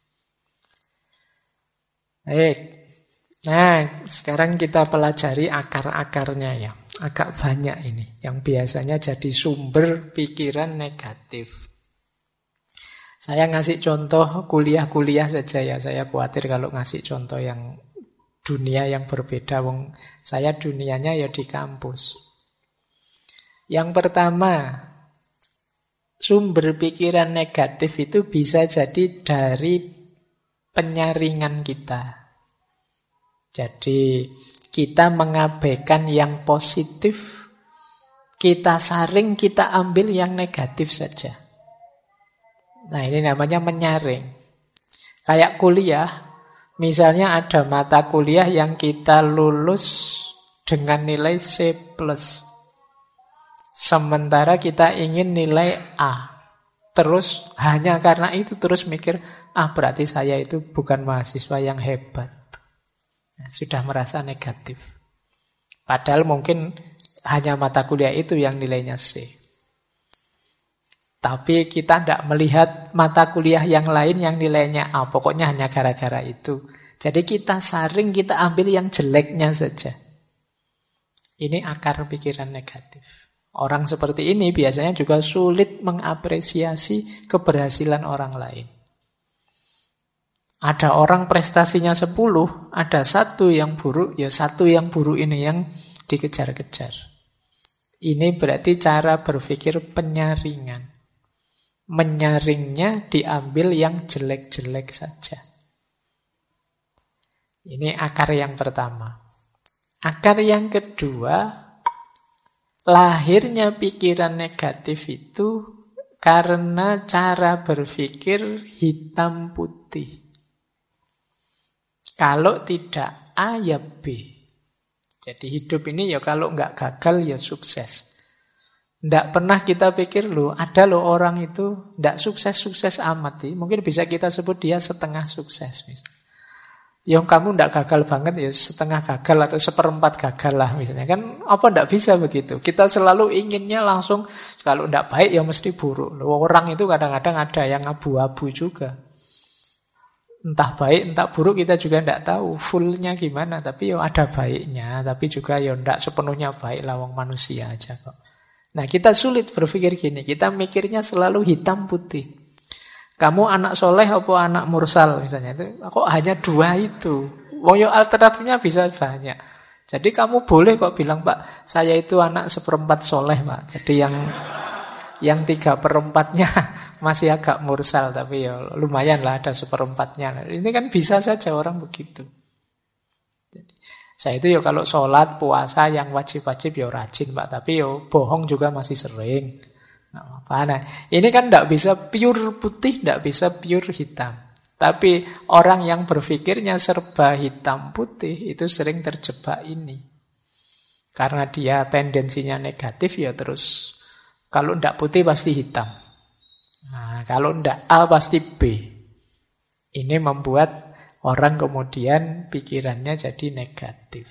Baik. Nah, sekarang kita pelajari akar-akarnya ya. Agak banyak ini, yang biasanya jadi sumber pikiran negatif. Saya ngasih contoh kuliah-kuliah saja ya. Saya khawatir kalau ngasih contoh yang dunia yang berbeda. Wong saya dunianya ya di kampus. Yang pertama, sumber pikiran negatif itu bisa jadi dari penyaringan kita. Jadi kita mengabaikan yang positif, kita saring, kita ambil yang negatif saja. Nah, ini namanya menyaring. Kayak kuliah, misalnya ada mata kuliah yang kita lulus dengan nilai C+. Sementara kita ingin nilai A. Terus hanya karena itu terus mikir, berarti saya itu bukan mahasiswa yang hebat. Nah, sudah merasa negatif. Padahal mungkin hanya mata kuliah itu yang nilainya C. Tapi kita tidak melihat mata kuliah yang lain yang nilainya A. Pokoknya hanya gara-gara itu. Jadi kita saring, kita ambil yang jeleknya saja. Ini akar pikiran negatif. Orang seperti ini biasanya juga sulit mengapresiasi keberhasilan orang lain. Ada orang prestasinya 10, ada satu yang buruk, ya satu yang buruk ini yang dikejar-kejar. Ini berarti cara berpikir penyaringan. Menyaringnya diambil yang jelek-jelek saja. Ini akar yang pertama. Akar yang kedua, lahirnya pikiran negatif itu karena cara berpikir hitam putih. Kalau tidak A ya B. Jadi hidup ini ya kalau nggak gagal ya sukses. Tidak pernah kita pikir ada orang itu tidak sukses-sukses amat. Mungkin bisa kita sebut dia setengah sukses. Yang kamu tidak gagal banget ya setengah gagal atau seperempat gagal lah misalnya. Kan apa tidak bisa begitu. Kita selalu inginnya langsung kalau tidak baik ya mesti buruk. Orang itu kadang-kadang ada yang abu-abu juga. Entah baik entah buruk kita juga tidak tahu fullnya gimana. Tapi ya ada baiknya. Tapi juga ya tidak sepenuhnya baik lawang manusia aja kok. Nah, kita sulit berpikir gini. Kita mikirnya selalu hitam putih. Kamu anak soleh apa anak mursal misalnya. Itu kok hanya 2 itu. Wong alternatifnya bisa banyak. Jadi kamu boleh kok bilang, Pak, saya itu anak 1/4 soleh, Pak. Jadi yang 3/4-nya masih agak mursal. Tapi ya lumayan lah ada 1/4-nya. Ini kan bisa saja orang begitu. Saya itu ya kalau sholat, puasa yang wajib-wajib ya rajin Pak. Tapi ya bohong juga masih sering. Nah, ini kan tidak bisa pure putih, tidak bisa pure hitam. Tapi orang yang berpikirnya serba hitam putih itu sering terjebak ini. Karena dia tendensinya negatif ya terus. Kalau tidak putih pasti hitam. Nah, kalau tidak A pasti B. Ini membuat orang kemudian pikirannya jadi negatif.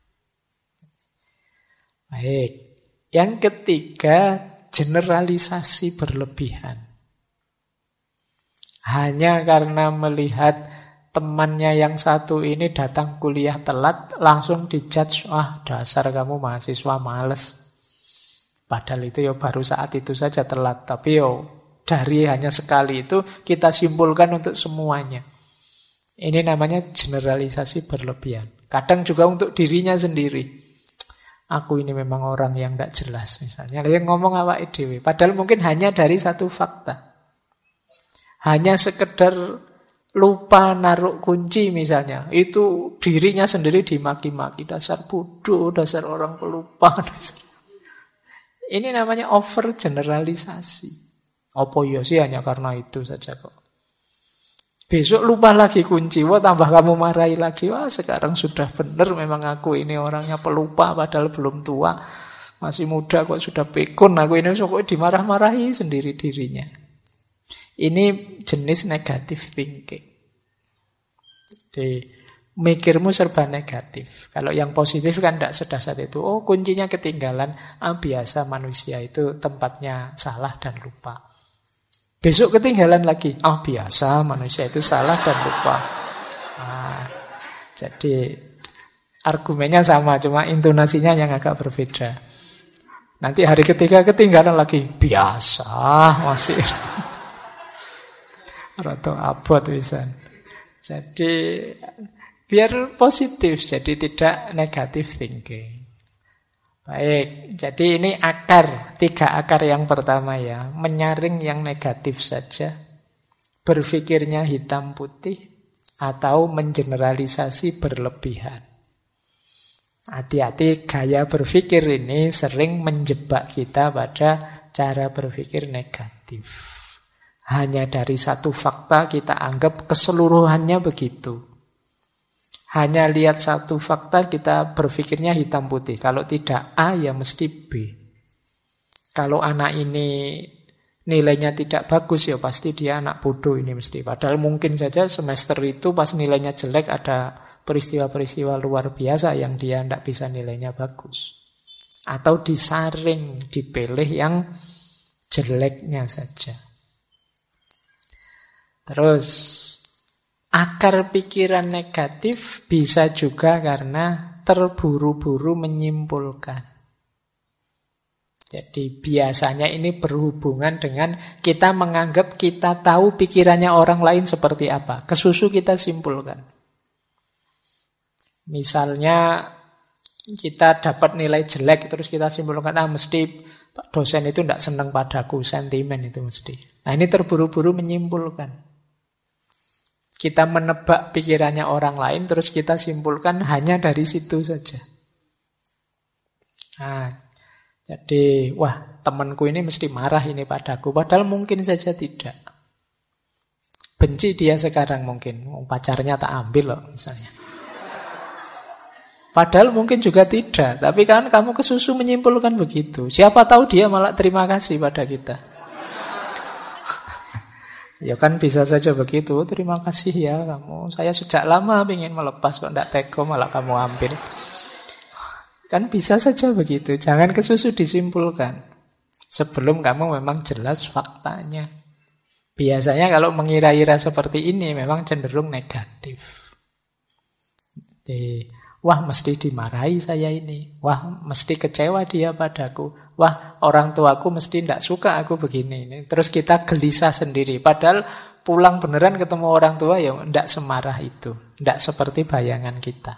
Baik. Yang ketiga, generalisasi berlebihan. Hanya karena melihat temannya yang satu ini datang kuliah telat, langsung dijudge, wah dasar kamu mahasiswa males. Padahal itu ya baru saat itu saja telat. Tapi dari hanya sekali itu kita simpulkan untuk semuanya. Ini namanya generalisasi berlebihan. Kadang juga untuk dirinya sendiri. Aku ini memang orang yang tidak jelas misalnya. Yang ngomong awake dhewe. Padahal mungkin hanya dari satu fakta. Hanya sekedar lupa naruh kunci misalnya. Itu dirinya sendiri dimaki-maki. Dasar bodoh, dasar orang pelupa. Ini namanya over generalisasi. Apa ya sih hanya karena itu saja kok. Besok lupa lagi kunci, wah tambah kamu marahi lagi. Wah sekarang sudah benar memang aku ini orangnya pelupa padahal belum tua. Masih muda kok sudah pikun. Aku ini kok dimarah-marahi sendiri dirinya. Ini jenis negative thinking. Jadi mikirmu serba negatif. Kalau yang positif kan tidak sedasar itu. Oh kuncinya ketinggalan. Biasa manusia itu tempatnya salah dan lupa. Besok ketinggalan lagi. Biasa manusia itu salah dan lupa. Jadi argumennya sama, cuma intonasinya yang agak berbeda. Nanti hari ketiga ketinggalan lagi. Biasa masih. Atau abot wisan. Jadi biar positif, jadi tidak negative thinking. Baik, jadi ini akar, 3 akar yang pertama ya. Menyaring yang negatif saja, berpikirnya hitam putih, atau mengeneralisasi berlebihan. Hati-hati gaya berpikir ini sering menjebak kita pada cara berpikir negatif. Hanya dari satu fakta kita anggap keseluruhannya begitu. Hanya lihat satu fakta kita berpikirnya hitam putih. Kalau tidak A ya mesti B. Kalau anak ini nilainya tidak bagus ya pasti dia anak bodoh ini mesti. Padahal mungkin saja semester itu pas nilainya jelek ada peristiwa-peristiwa luar biasa yang dia tidak bisa nilainya bagus. Atau disaring, dipilih yang jeleknya saja. Terus akar pikiran negatif bisa juga karena terburu-buru menyimpulkan. Jadi biasanya ini berhubungan dengan kita menganggap kita tahu pikirannya orang lain seperti apa. Kesusu kita simpulkan. Misalnya kita dapat nilai jelek terus kita simpulkan mesti dosen itu tidak senang padaku, sentimen itu mesti. Nah ini terburu-buru menyimpulkan. Kita menebak pikirannya orang lain, terus kita simpulkan hanya dari situ saja. Nah, jadi, wah temanku ini mesti marah ini padaku. Padahal mungkin saja tidak. Benci dia sekarang mungkin. Pacarnya tak ambil loh misalnya. Padahal mungkin juga tidak. Tapi kan kamu kesusu menyimpulkan begitu. Siapa tahu dia malah terima kasih pada kita. Ya kan bisa saja begitu. Terima kasih ya kamu. Saya sejak lama ingin melepas kok tidak tega malah kamu ambil. Kan bisa saja begitu. Jangan kesusu disimpulkan. Sebelum kamu memang jelas faktanya. Biasanya kalau mengira-ira seperti ini memang cenderung negatif. Wah mesti dimarahi saya ini. Wah mesti kecewa dia padaku. Wah orang tuaku mesti tidak suka aku begini. Terus kita gelisah sendiri. Padahal pulang beneran ketemu orang tua ya tidak semarah itu. Tidak seperti bayangan kita.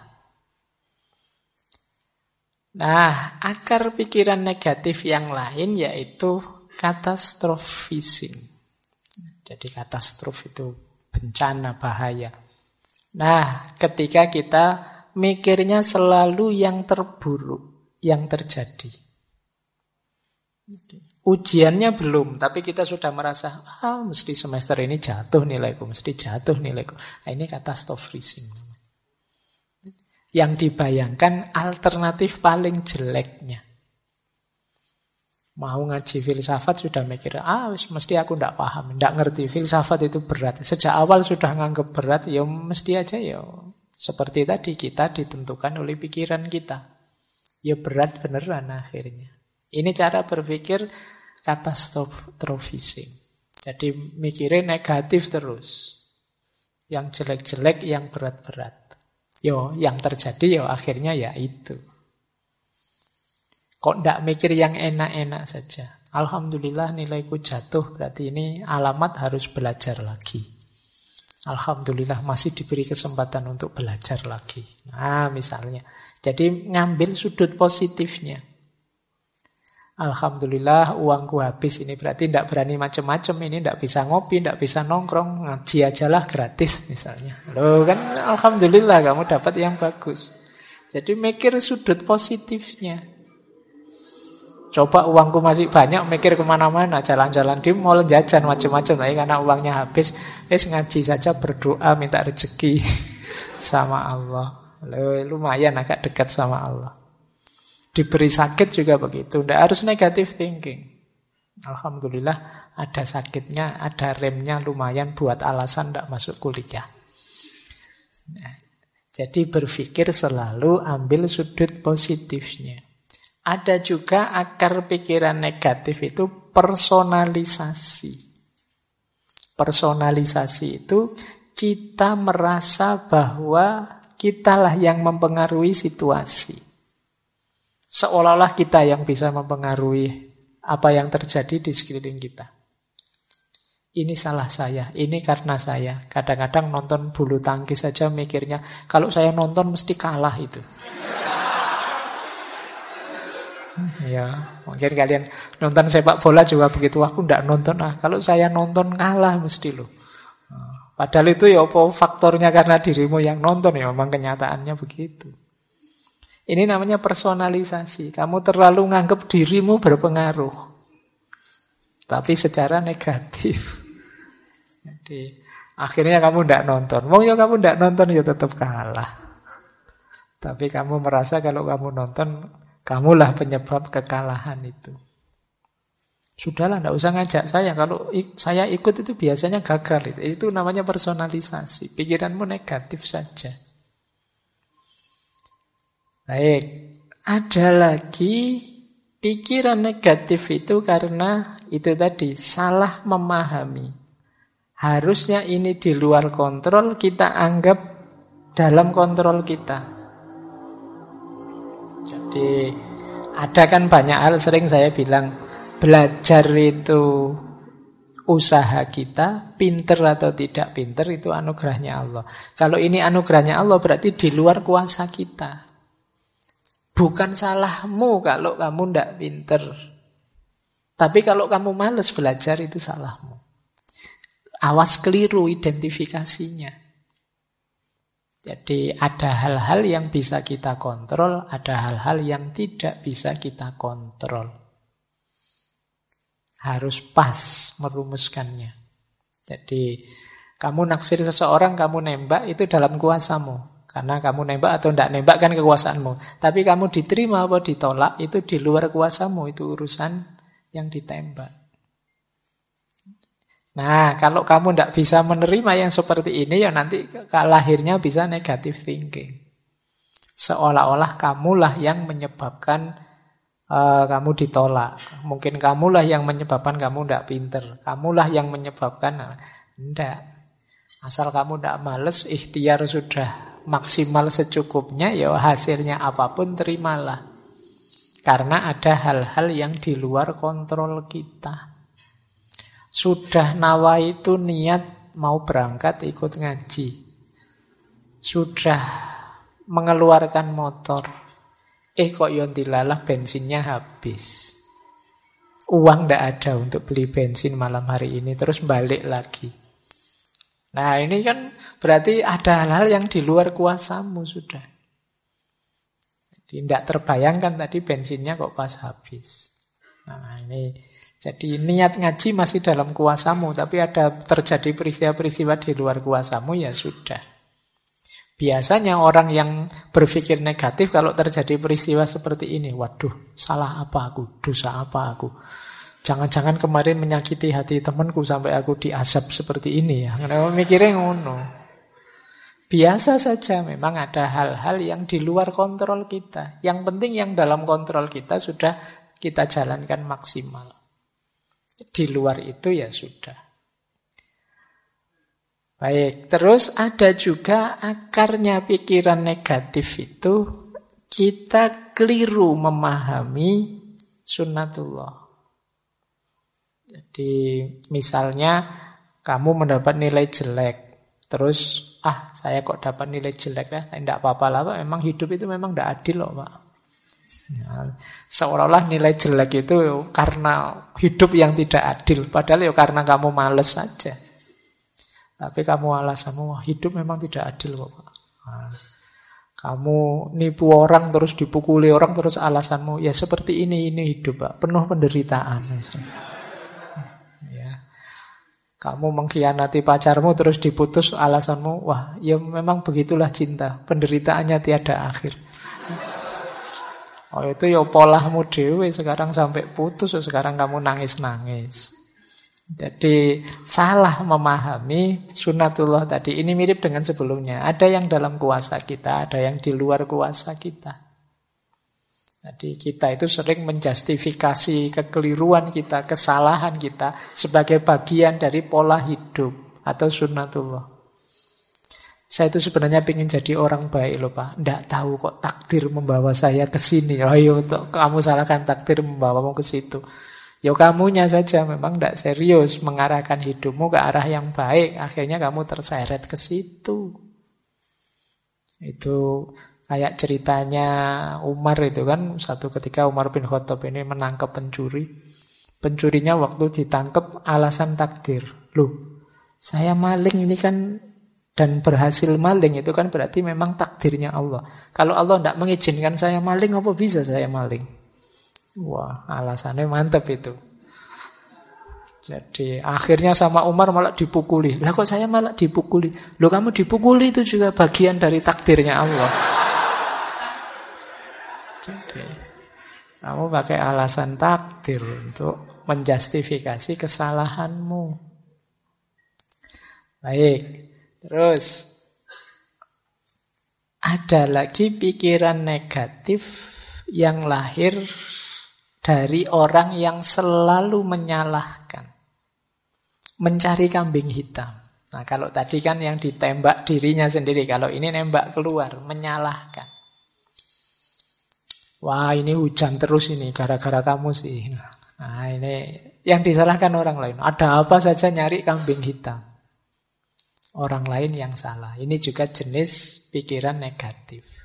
Nah akar pikiran negatif yang lain yaitu katastrofising. Jadi katastrof itu bencana, bahaya. Nah ketika kita mikirnya selalu yang terburuk yang terjadi. Ujiannya belum, tapi kita sudah merasa, mesti semester ini jatuh nilaiku, mesti jatuh nilaiku. Nah, ini katastrofising. Yang dibayangkan alternatif paling jeleknya. Mau ngaji filsafat sudah mikir, mesti aku tidak paham, tidak ngerti. Filsafat itu berat. Sejak awal sudah nganggap berat, ya mesti aja ya. Seperti tadi kita ditentukan oleh pikiran kita. Ya berat beneran akhirnya. Ini cara berpikir katastrofising. Jadi mikirin negatif terus. Yang jelek-jelek, yang berat-berat. Yang terjadi akhirnya ya itu. Kok ndak mikir yang enak-enak saja? Alhamdulillah nilaiku jatuh, berarti ini alamat harus belajar lagi. Alhamdulillah masih diberi kesempatan untuk belajar lagi. Nah, misalnya. Jadi ngambil sudut positifnya. Alhamdulillah uangku habis, ini berarti tidak berani macam-macam, ini tidak bisa ngopi, tidak bisa nongkrong, ngaji ajalah gratis misalnya. Loh kan alhamdulillah kamu dapat yang bagus. Jadi mikir sudut positifnya. Coba uangku masih banyak, mikir kemana-mana, jalan-jalan di mall, jajan macam-macam, tapi karena uangnya habis, ngaji saja, berdoa minta rezeki sama Allah. Loh, lumayan agak dekat sama Allah. Diberi sakit juga begitu. Tidak harus negative thinking. Alhamdulillah ada sakitnya, ada remnya lumayan buat alasan tidak masuk kuliah. Nah, jadi berpikir selalu ambil sudut positifnya. Ada juga akar pikiran negatif itu personalisasi. Personalisasi itu kita merasa bahwa kitalah yang mempengaruhi situasi. Seolah-olah kita yang bisa mempengaruhi apa yang terjadi di sekeliling kita. Ini salah saya, ini karena saya. Kadang-kadang nonton bulu tangkis saja mikirnya, kalau saya nonton mesti kalah itu. Ya, mungkin kalian nonton sepak bola juga begitu. Aku tidak nonton, kalau saya nonton kalah mesti loh. Padahal itu faktornya karena dirimu yang nonton, memang kenyataannya begitu. Ini namanya personalisasi. Kamu terlalu nganggap dirimu berpengaruh. Tapi secara negatif. Jadi akhirnya kamu tidak nonton. Kamu tidak nonton tetap kalah. Tapi kamu merasa kalau kamu nonton, kamulah penyebab kekalahan itu. Sudahlah, tidak usah ngajak saya. Kalau saya ikut itu biasanya gagal. Itu namanya personalisasi. Pikiranmu negatif saja. Baik, ada lagi pikiran negatif itu karena itu tadi, salah memahami. Harusnya ini di luar kontrol, kita anggap dalam kontrol kita. Jadi ada kan banyak hal, sering saya bilang, belajar itu usaha kita, pinter atau tidak pinter itu anugerahnya Allah. Kalau ini anugerahnya Allah berarti di luar kuasa kita. Bukan salahmu kalau kamu tidak pinter. Tapi kalau kamu malas belajar itu salahmu. Awas keliru identifikasinya. Jadi ada hal-hal yang bisa kita kontrol, ada hal-hal yang tidak bisa kita kontrol. Harus pas merumuskannya. Jadi kamu naksir seseorang, kamu nembak, itu dalam kuasamu. Karena kamu nembak atau tidak nembak kan kekuasaanmu. Tapi kamu diterima atau ditolak itu di luar kuasamu. Itu urusan yang ditembak. Nah, kalau kamu tidak bisa menerima yang seperti ini, ya nanti lahirnya bisa negative thinking. Seolah-olah kamulah yang menyebabkan kamu ditolak. Mungkin kamulah yang menyebabkan kamu tidak pinter. Kamulah yang menyebabkan. Tidak. Asal kamu tidak males, ikhtiar sudah maksimal secukupnya, ya hasilnya apapun terimalah. Karena ada hal-hal yang di luar kontrol kita. Sudah nawa itu niat mau berangkat ikut ngaji. Sudah mengeluarkan motor. Kok yontilalah bensinnya habis. Uang tidak ada untuk beli bensin malam hari ini, terus balik lagi. Nah ini kan berarti ada hal-hal yang di luar kuasamu sudah. Jadi tidak terbayangkan tadi bensinnya kok pas habis. Nah ini, jadi niat ngaji masih dalam kuasamu, tapi ada terjadi peristiwa-peristiwa di luar kuasamu, ya sudah. Biasanya orang yang berpikir negatif kalau terjadi peristiwa seperti ini, waduh, salah apa aku, dosa apa aku. Jangan-jangan kemarin menyakiti hati temanku sampai aku diazab seperti ini ya. Kenapa mikirnya ngono? Biasa saja, memang ada hal-hal yang di luar kontrol kita. Yang penting yang dalam kontrol kita sudah kita jalankan maksimal. Di luar itu ya sudah. Baik, terus ada juga akarnya pikiran negatif itu kita keliru memahami sunnatullah. Jadi misalnya kamu mendapat nilai jelek, terus saya kok dapat nilai jelek ya, tidak apa-apa lah Pak, memang hidup itu memang tidak adil loh Pak. Ya, seolah-olah nilai jelek itu karena hidup yang tidak adil, padahal ya karena kamu males saja. Tapi kamu alasanmu, hidup memang tidak adil kok Pak. Nah, kamu nipu orang terus dipukuli orang terus alasanmu, ya seperti ini hidup Pak, penuh penderitaan. Ya. Kamu mengkhianati pacarmu terus diputus alasanmu, wah ya memang begitulah cinta, penderitaannya tiada akhir. Oh itu ya polahmu dewe, sekarang sampai putus, sekarang kamu nangis-nangis. Jadi salah memahami sunnatullah tadi. Ini mirip dengan sebelumnya. Ada yang dalam kuasa kita, ada yang di luar kuasa kita. Jadi kita itu sering menjustifikasi kekeliruan kita, kesalahan kita sebagai bagian dari pola hidup atau sunnatullah. Saya itu sebenarnya ingin jadi orang baik loh Pak. Tidak tahu kok takdir membawa saya ke sini. Ayo kamu salahkan takdir membawamu ke situ. Ya kamunya saja memang tidak serius mengarahkan hidupmu ke arah yang baik. Akhirnya kamu terseret ke situ. Itu kayak ceritanya Umar itu kan. Satu ketika Umar bin Khattab ini menangkap pencuri. Pencurinya waktu ditangkap alasan takdir. Loh, saya maling ini kan dan berhasil maling itu kan berarti memang takdirnya Allah. Kalau Allah tidak mengizinkan saya maling, apa bisa saya maling? Wah, alasannya mantap itu. Jadi akhirnya sama Umar malah dipukuli. Lah kok saya malah dipukuli? Loh kamu dipukuli itu juga bagian dari takdirnya Allah. Jadi kamu pakai alasan takdir untuk menjustifikasi kesalahanmu. Baik, terus ada lagi pikiran negatif yang lahir dari orang yang selalu menyalahkan, mencari kambing hitam. Nah kalau tadi kan yang ditembak dirinya sendiri, kalau ini nembak keluar, menyalahkan. Wah ini hujan terus ini, gara-gara kamu sih. Nah ini yang disalahkan orang lain. Ada apa saja nyari kambing hitam. Orang lain yang salah. Ini juga jenis pikiran negatif.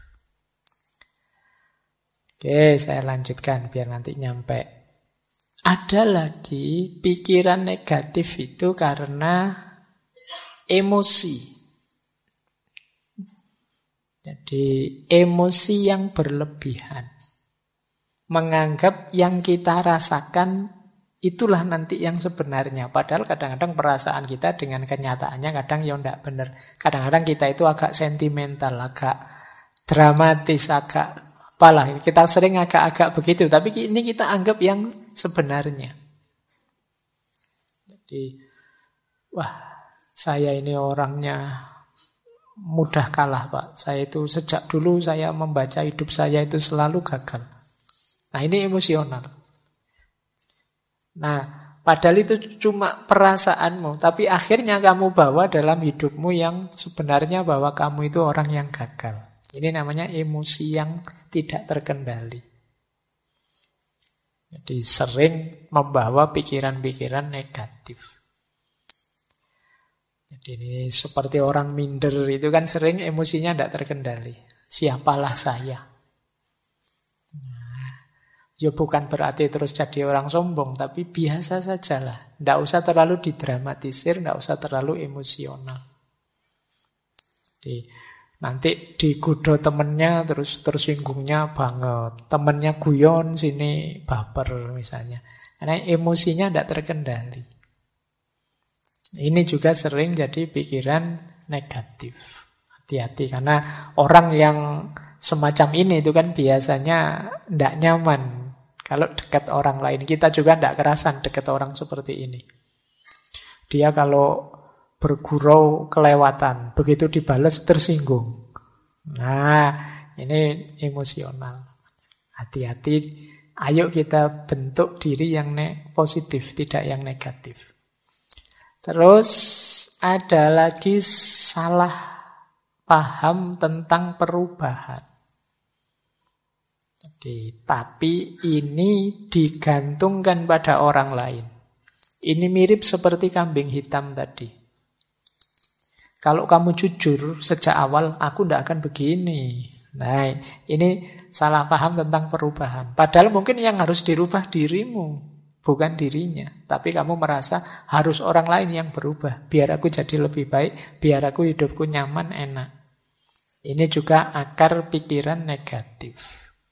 Oke, saya lanjutkan biar nanti nyampe. Ada lagi pikiran negatif itu karena emosi. Jadi emosi yang berlebihan. Menganggap yang kita rasakan itulah nanti yang sebenarnya. Padahal kadang-kadang perasaan kita dengan kenyataannya kadang ya tidak benar. Kadang-kadang kita itu agak sentimental, agak dramatis, agak apalah, kita sering agak-agak begitu, tapi ini kita anggap yang sebenarnya. Jadi, wah, saya ini orangnya mudah kalah, Pak. Saya itu sejak dulu saya membaca hidup saya itu selalu gagal. Nah, ini emosional. Nah, padahal itu cuma perasaanmu, tapi akhirnya kamu bawa dalam hidupmu yang sebenarnya bahwa kamu itu orang yang gagal. Ini namanya emosi yang tidak terkendali. Jadi sering membawa pikiran-pikiran negatif. Jadi ini seperti orang minder itu kan sering emosinya tidak terkendali. Siapalah saya? Nah, ya bukan berarti terus jadi orang sombong, tapi biasa sajalah. Tidak usah terlalu didramatisir, tidak usah terlalu emosional. Jadi nanti digoda temennya terus tersinggungnya banget. Temennya guyon sini baper misalnya. Karena emosinya tidak terkendali. Ini juga sering jadi pikiran negatif. Hati-hati karena orang yang semacam ini itu kan biasanya tidak nyaman kalau dekat orang lain. Kita juga tidak kerasan dekat orang seperti ini. Dia kalau bergurau kelewatan, begitu dibalas tersinggung. Nah, ini emosional. Hati-hati, ayo kita bentuk diri yang positif, tidak yang negatif. Terus ada lagi salah paham tentang perubahan. Jadi, tapi ini digantungkan pada orang lain. Ini mirip seperti kambing hitam tadi. Kalau kamu jujur sejak awal, aku tidak akan begini. Nah, ini salah paham tentang perubahan. Padahal mungkin yang harus dirubah dirimu, bukan dirinya. Tapi kamu merasa harus orang lain yang berubah. Biar aku jadi lebih baik, biar aku hidupku nyaman, enak. Ini juga akar pikiran negatif.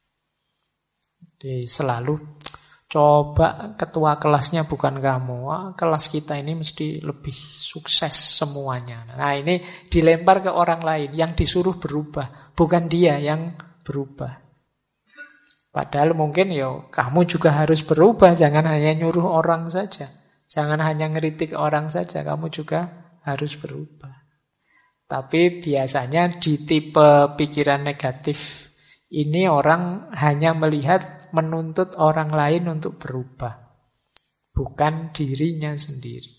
Jadi selalu coba ketua kelasnya bukan kamu. Wah, kelas kita ini mesti lebih sukses semuanya. Nah, ini dilempar ke orang lain yang disuruh berubah, bukan dia yang berubah. Padahal mungkin kamu juga harus berubah, jangan hanya nyuruh orang saja. Jangan hanya ngeritik orang saja, kamu juga harus berubah. Tapi biasanya di tipe pikiran negatif ini orang hanya melihat menuntut orang lain untuk berubah, bukan dirinya sendiri.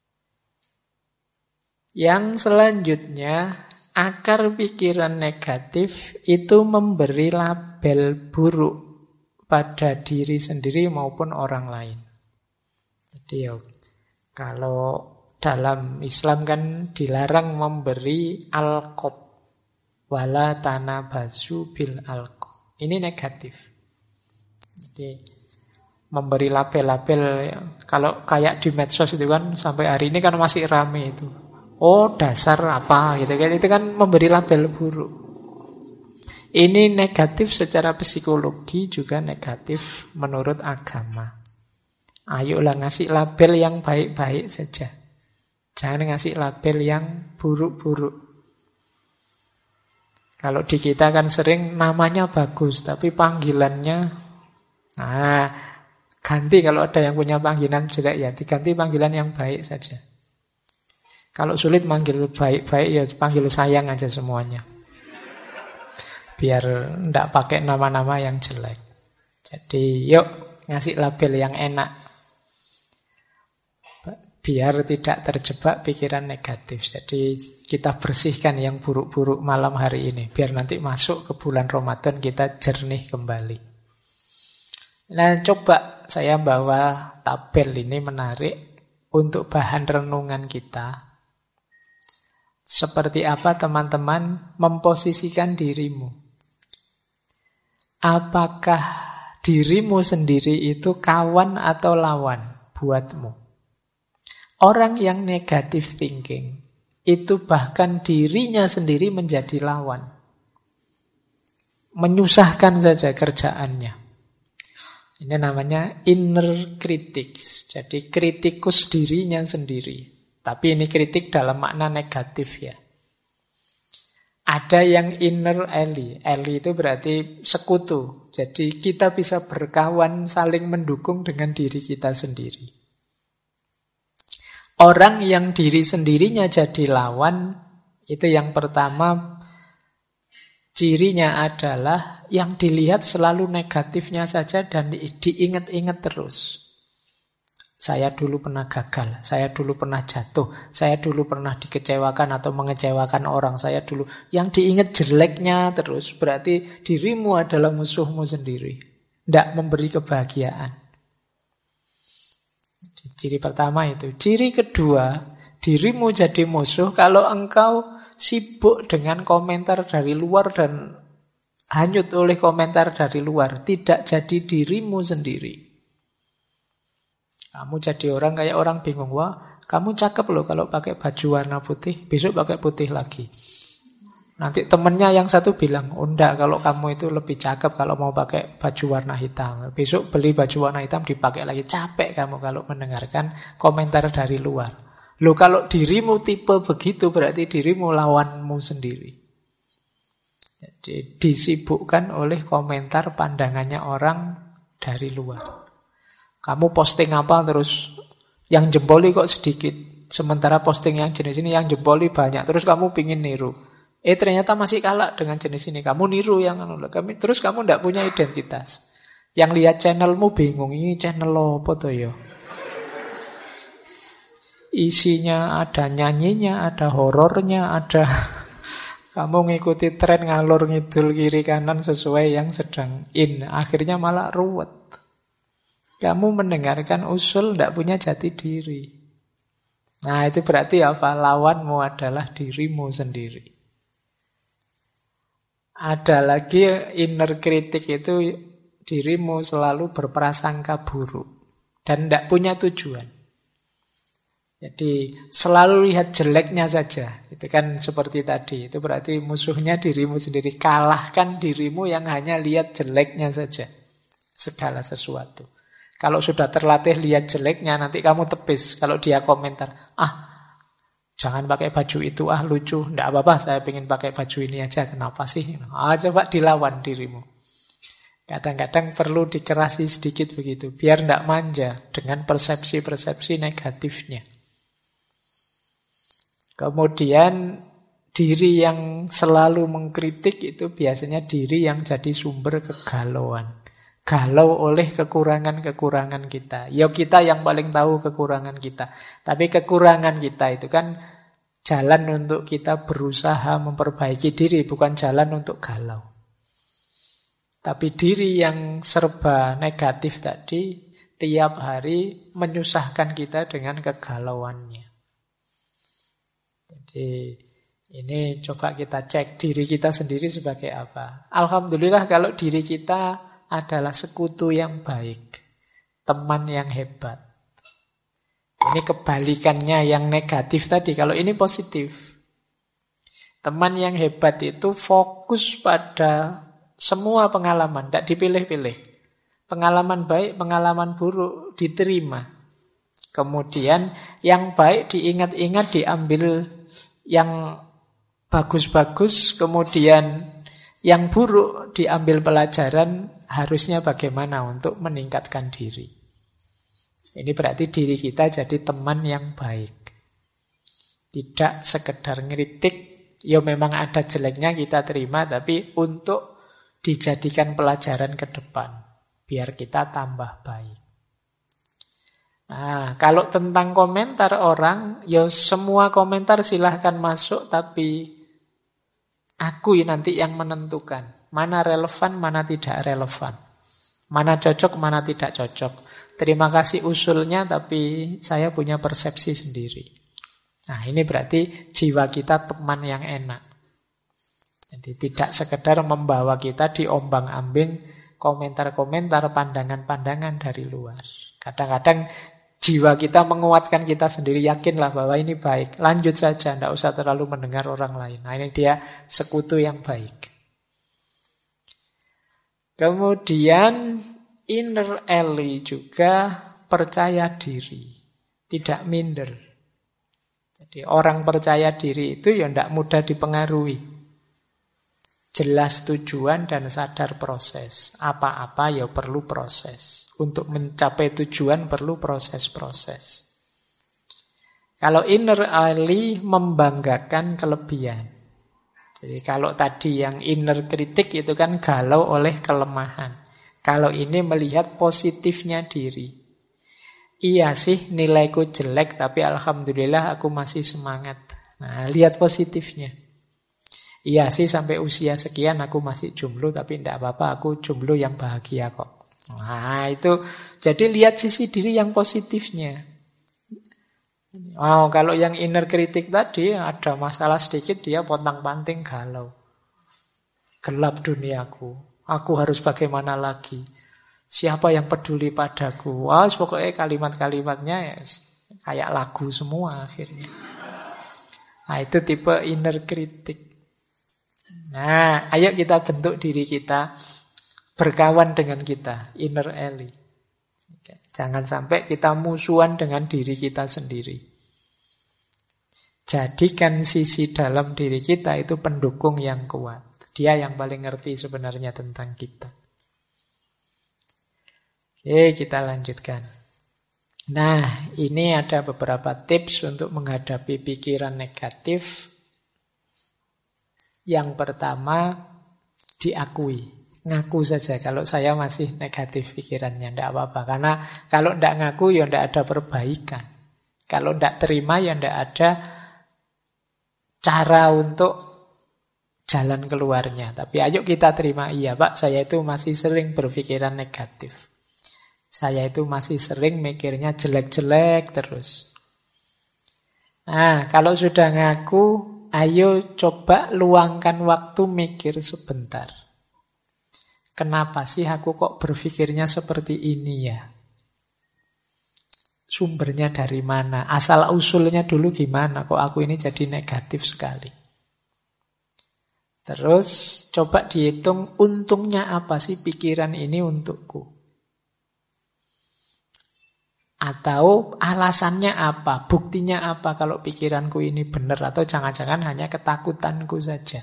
Yang selanjutnya, akar pikiran negatif itu memberi label buruk pada diri sendiri maupun orang lain. Jadi kalau dalam Islam kan dilarang memberi alqab, wala tanabazu bil alqab. Ini negatif. Jadi memberi label-label, kalau kayak di medsos itu kan sampai hari ini kan masih rame itu. Oh, dasar apa gitu kan, itu kan memberi label buruk. Ini negatif secara psikologi, juga negatif menurut agama. Ayolah ngasih label yang baik-baik saja. Jangan ngasih label yang buruk-buruk. Kalau di kita kan sering namanya bagus, tapi panggilannya ganti. Kalau ada yang punya panggilan jelek ya diganti panggilan yang baik saja. Kalau sulit manggil baik-baik ya panggil sayang aja semuanya. Biar enggak pakai nama-nama yang jelek. Jadi yuk ngasih label yang enak. Biar tidak terjebak pikiran negatif. Jadi kita bersihkan yang buruk-buruk malam hari ini. Biar nanti masuk ke bulan Ramadan kita jernih kembali. Nah, coba saya bawa tabel ini menarik untuk bahan renungan kita. Seperti apa teman-teman memposisikan dirimu? Apakah dirimu sendiri itu kawan atau lawan buatmu? Orang yang negative thinking itu bahkan dirinya sendiri menjadi lawan. Menyusahkan saja kerjaannya. Ini namanya inner critics. Jadi kritikus dirinya sendiri. Tapi ini kritik dalam makna negatif ya. Ada yang inner ally. Ally itu berarti sekutu. Jadi kita bisa berkawan saling mendukung dengan diri kita sendiri. Orang yang diri sendirinya jadi lawan, itu yang pertama, cirinya adalah yang dilihat selalu negatifnya saja dan diingat-ingat terus. Saya dulu pernah gagal, saya dulu pernah jatuh, saya dulu pernah dikecewakan atau mengecewakan orang, saya dulu. Yang diingat jeleknya terus, berarti dirimu adalah musuhmu sendiri. Tidak memberi kebahagiaan. Ciri pertama itu. Ciri kedua, dirimu jadi musuh kalau engkau sibuk dengan komentar dari luar dan hanyut oleh komentar dari luar, tidak jadi dirimu sendiri. Kamu jadi orang kayak orang bingung, wah kamu cakep loh kalau pakai baju warna putih, besok pakai putih lagi. Nanti temennya yang satu bilang, oh enggak, kalau kamu itu lebih cakep kalau mau pakai baju warna hitam. Besok beli baju warna hitam dipakai lagi. Capek kamu kalau mendengarkan komentar dari luar. Loh kalau dirimu tipe begitu berarti dirimu lawanmu sendiri. Jadi disibukkan oleh komentar pandangannya orang dari luar. Kamu posting apa terus yang jempoli kok sedikit. Sementara posting yang jenis ini yang jempoli banyak. Terus kamu pingin niru. Ternyata masih kalah dengan jenis ini. Kamu niru yang terus kamu tidak punya identitas. Yang lihat channelmu bingung, ini channel apa tuh ya? Isinya ada nyanyinya, ada horornya, ada kamu ngikuti tren ngalor ngidul kiri kanan sesuai yang sedang in. Akhirnya malah ruwet. Kamu mendengarkan usul tidak punya jati diri. Nah itu berarti apa? Lawanmu adalah dirimu sendiri. Ada lagi inner critic itu dirimu selalu berprasangka buruk dan tidak punya tujuan. Jadi selalu lihat jeleknya saja. Itu kan seperti tadi. Itu berarti musuhnya dirimu sendiri. Kalahkan dirimu yang hanya lihat jeleknya saja. Segala sesuatu. Kalau sudah terlatih lihat jeleknya, nanti kamu tepis. Kalau dia komentar, jangan pakai baju itu, lucu. Tidak apa-apa, saya ingin pakai baju ini aja. Kenapa sih? Coba dilawan dirimu. Kadang-kadang perlu dikerasi sedikit begitu. Biar tidak manja dengan persepsi-persepsi negatifnya. Kemudian diri yang selalu mengkritik itu biasanya diri yang jadi sumber kegalauan. Galau oleh kekurangan-kekurangan kita. Ya kita yang paling tahu kekurangan kita. Tapi kekurangan kita itu kan jalan untuk kita berusaha memperbaiki diri, bukan jalan untuk galau. Tapi diri yang serba negatif tadi tiap hari menyusahkan kita dengan kegalauannya. Jadi ini coba kita cek diri kita sendiri sebagai apa. Alhamdulillah kalau diri kita adalah sekutu yang baik, teman yang hebat. Ini kebalikannya yang negatif tadi. Kalau ini positif. Teman yang hebat itu fokus pada semua pengalaman, tidak dipilih-pilih. Pengalaman baik, pengalaman buruk diterima. Kemudian yang baik diingat-ingat, diambil yang bagus-bagus, kemudian yang buruk diambil pelajaran harusnya bagaimana untuk meningkatkan diri. Ini berarti diri kita jadi teman yang baik. Tidak sekedar ngeritik, ya memang ada jeleknya kita terima, tapi untuk dijadikan pelajaran ke depan, biar kita tambah baik. Nah, kalau tentang komentar orang, ya semua komentar silahkan masuk, tapi aku nanti yang menentukan. Mana relevan, mana tidak relevan. Mana cocok, mana tidak cocok. Terima kasih usulnya, tapi saya punya persepsi sendiri. Nah, ini berarti jiwa kita teman yang enak. Jadi tidak sekedar membawa kita diombang-ambing komentar-komentar, pandangan-pandangan dari luar. Kadang-kadang jiwa kita menguatkan kita sendiri, yakinlah bahwa ini baik. Lanjut saja, tidak usah terlalu mendengar orang lain. Nah, ini dia sekutu yang baik. Kemudian inner ally juga percaya diri, tidak minder. Jadi orang percaya diri itu ya tidak mudah dipengaruhi. Jelas tujuan dan sadar proses. Apa-apa ya perlu proses. Untuk mencapai tujuan perlu proses-proses. Kalau inner ally membanggakan kelebihan. Jadi kalau tadi yang inner kritik itu kan galau oleh kelemahan. Kalau ini melihat positifnya diri. Iya sih nilaiku jelek, tapi alhamdulillah aku masih semangat. Nah, lihat positifnya. Iya sih sampai usia sekian aku masih jomblo, tapi tidak apa-apa, aku jomblo yang bahagia kok. Nah itu, jadi lihat sisi diri yang positifnya. Kalau yang inner kritik tadi ada masalah sedikit dia pontang-panting galau. Gelap duniaku, aku harus bagaimana lagi? Siapa yang peduli padaku? Pokoknya kalimat-kalimatnya ya, kayak lagu semua akhirnya. Nah itu tipe inner kritik. Nah ayo kita bentuk diri kita berkawan dengan kita, inner ally. Jangan sampai kita musuhan dengan diri kita sendiri. Jadikan sisi dalam diri kita itu pendukung yang kuat. Dia yang paling ngerti sebenarnya tentang kita. Oke, kita lanjutkan. Nah, ini ada beberapa tips untuk menghadapi pikiran negatif. Yang pertama, diakui. Ngaku saja kalau saya masih negatif pikirannya, tidak apa-apa. Karena kalau tidak ngaku ya tidak ada perbaikan. Kalau tidak terima ya tidak ada cara untuk jalan keluarnya. Tapi ayo kita terima, iya Pak, saya itu masih sering berpikiran negatif. Saya itu masih sering mikirnya jelek-jelek terus. Nah, kalau sudah ngaku, ayo coba luangkan waktu mikir sebentar. Kenapa sih aku kok berpikirnya seperti ini ya? Sumbernya dari mana? Asal-usulnya dulu gimana? Kok aku ini jadi negatif sekali? Terus coba dihitung untungnya apa sih pikiran ini untukku? Atau alasannya apa? Buktinya apa kalau pikiranku ini benar? Atau jangan-jangan hanya ketakutanku saja?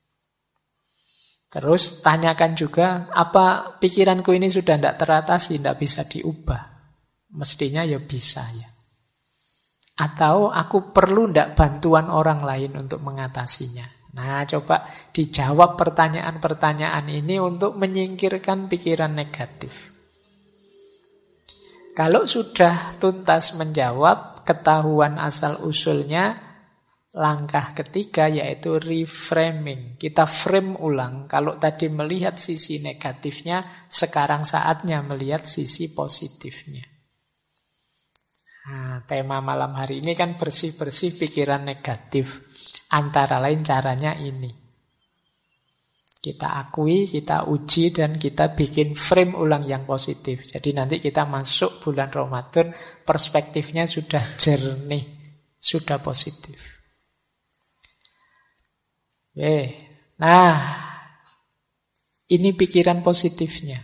Terus tanyakan juga, apa pikiranku ini sudah tidak teratasi, tidak bisa diubah? Mestinya ya bisa ya. Atau aku perlu tidak bantuan orang lain untuk mengatasinya? Nah, coba dijawab pertanyaan-pertanyaan ini untuk menyingkirkan pikiran negatif. Kalau sudah tuntas menjawab, ketahuan asal-usulnya, langkah ketiga yaitu reframing. Kita frame ulang. Kalau tadi melihat sisi negatifnya, sekarang saatnya melihat sisi positifnya. Nah, tema malam hari ini kan bersih-bersih pikiran negatif. Antara lain caranya ini. Kita akui, kita uji, dan kita bikin frame ulang yang positif. Jadi nanti kita masuk bulan Ramadan, perspektifnya sudah jernih, sudah positif. Oke. Nah, ini pikiran positifnya.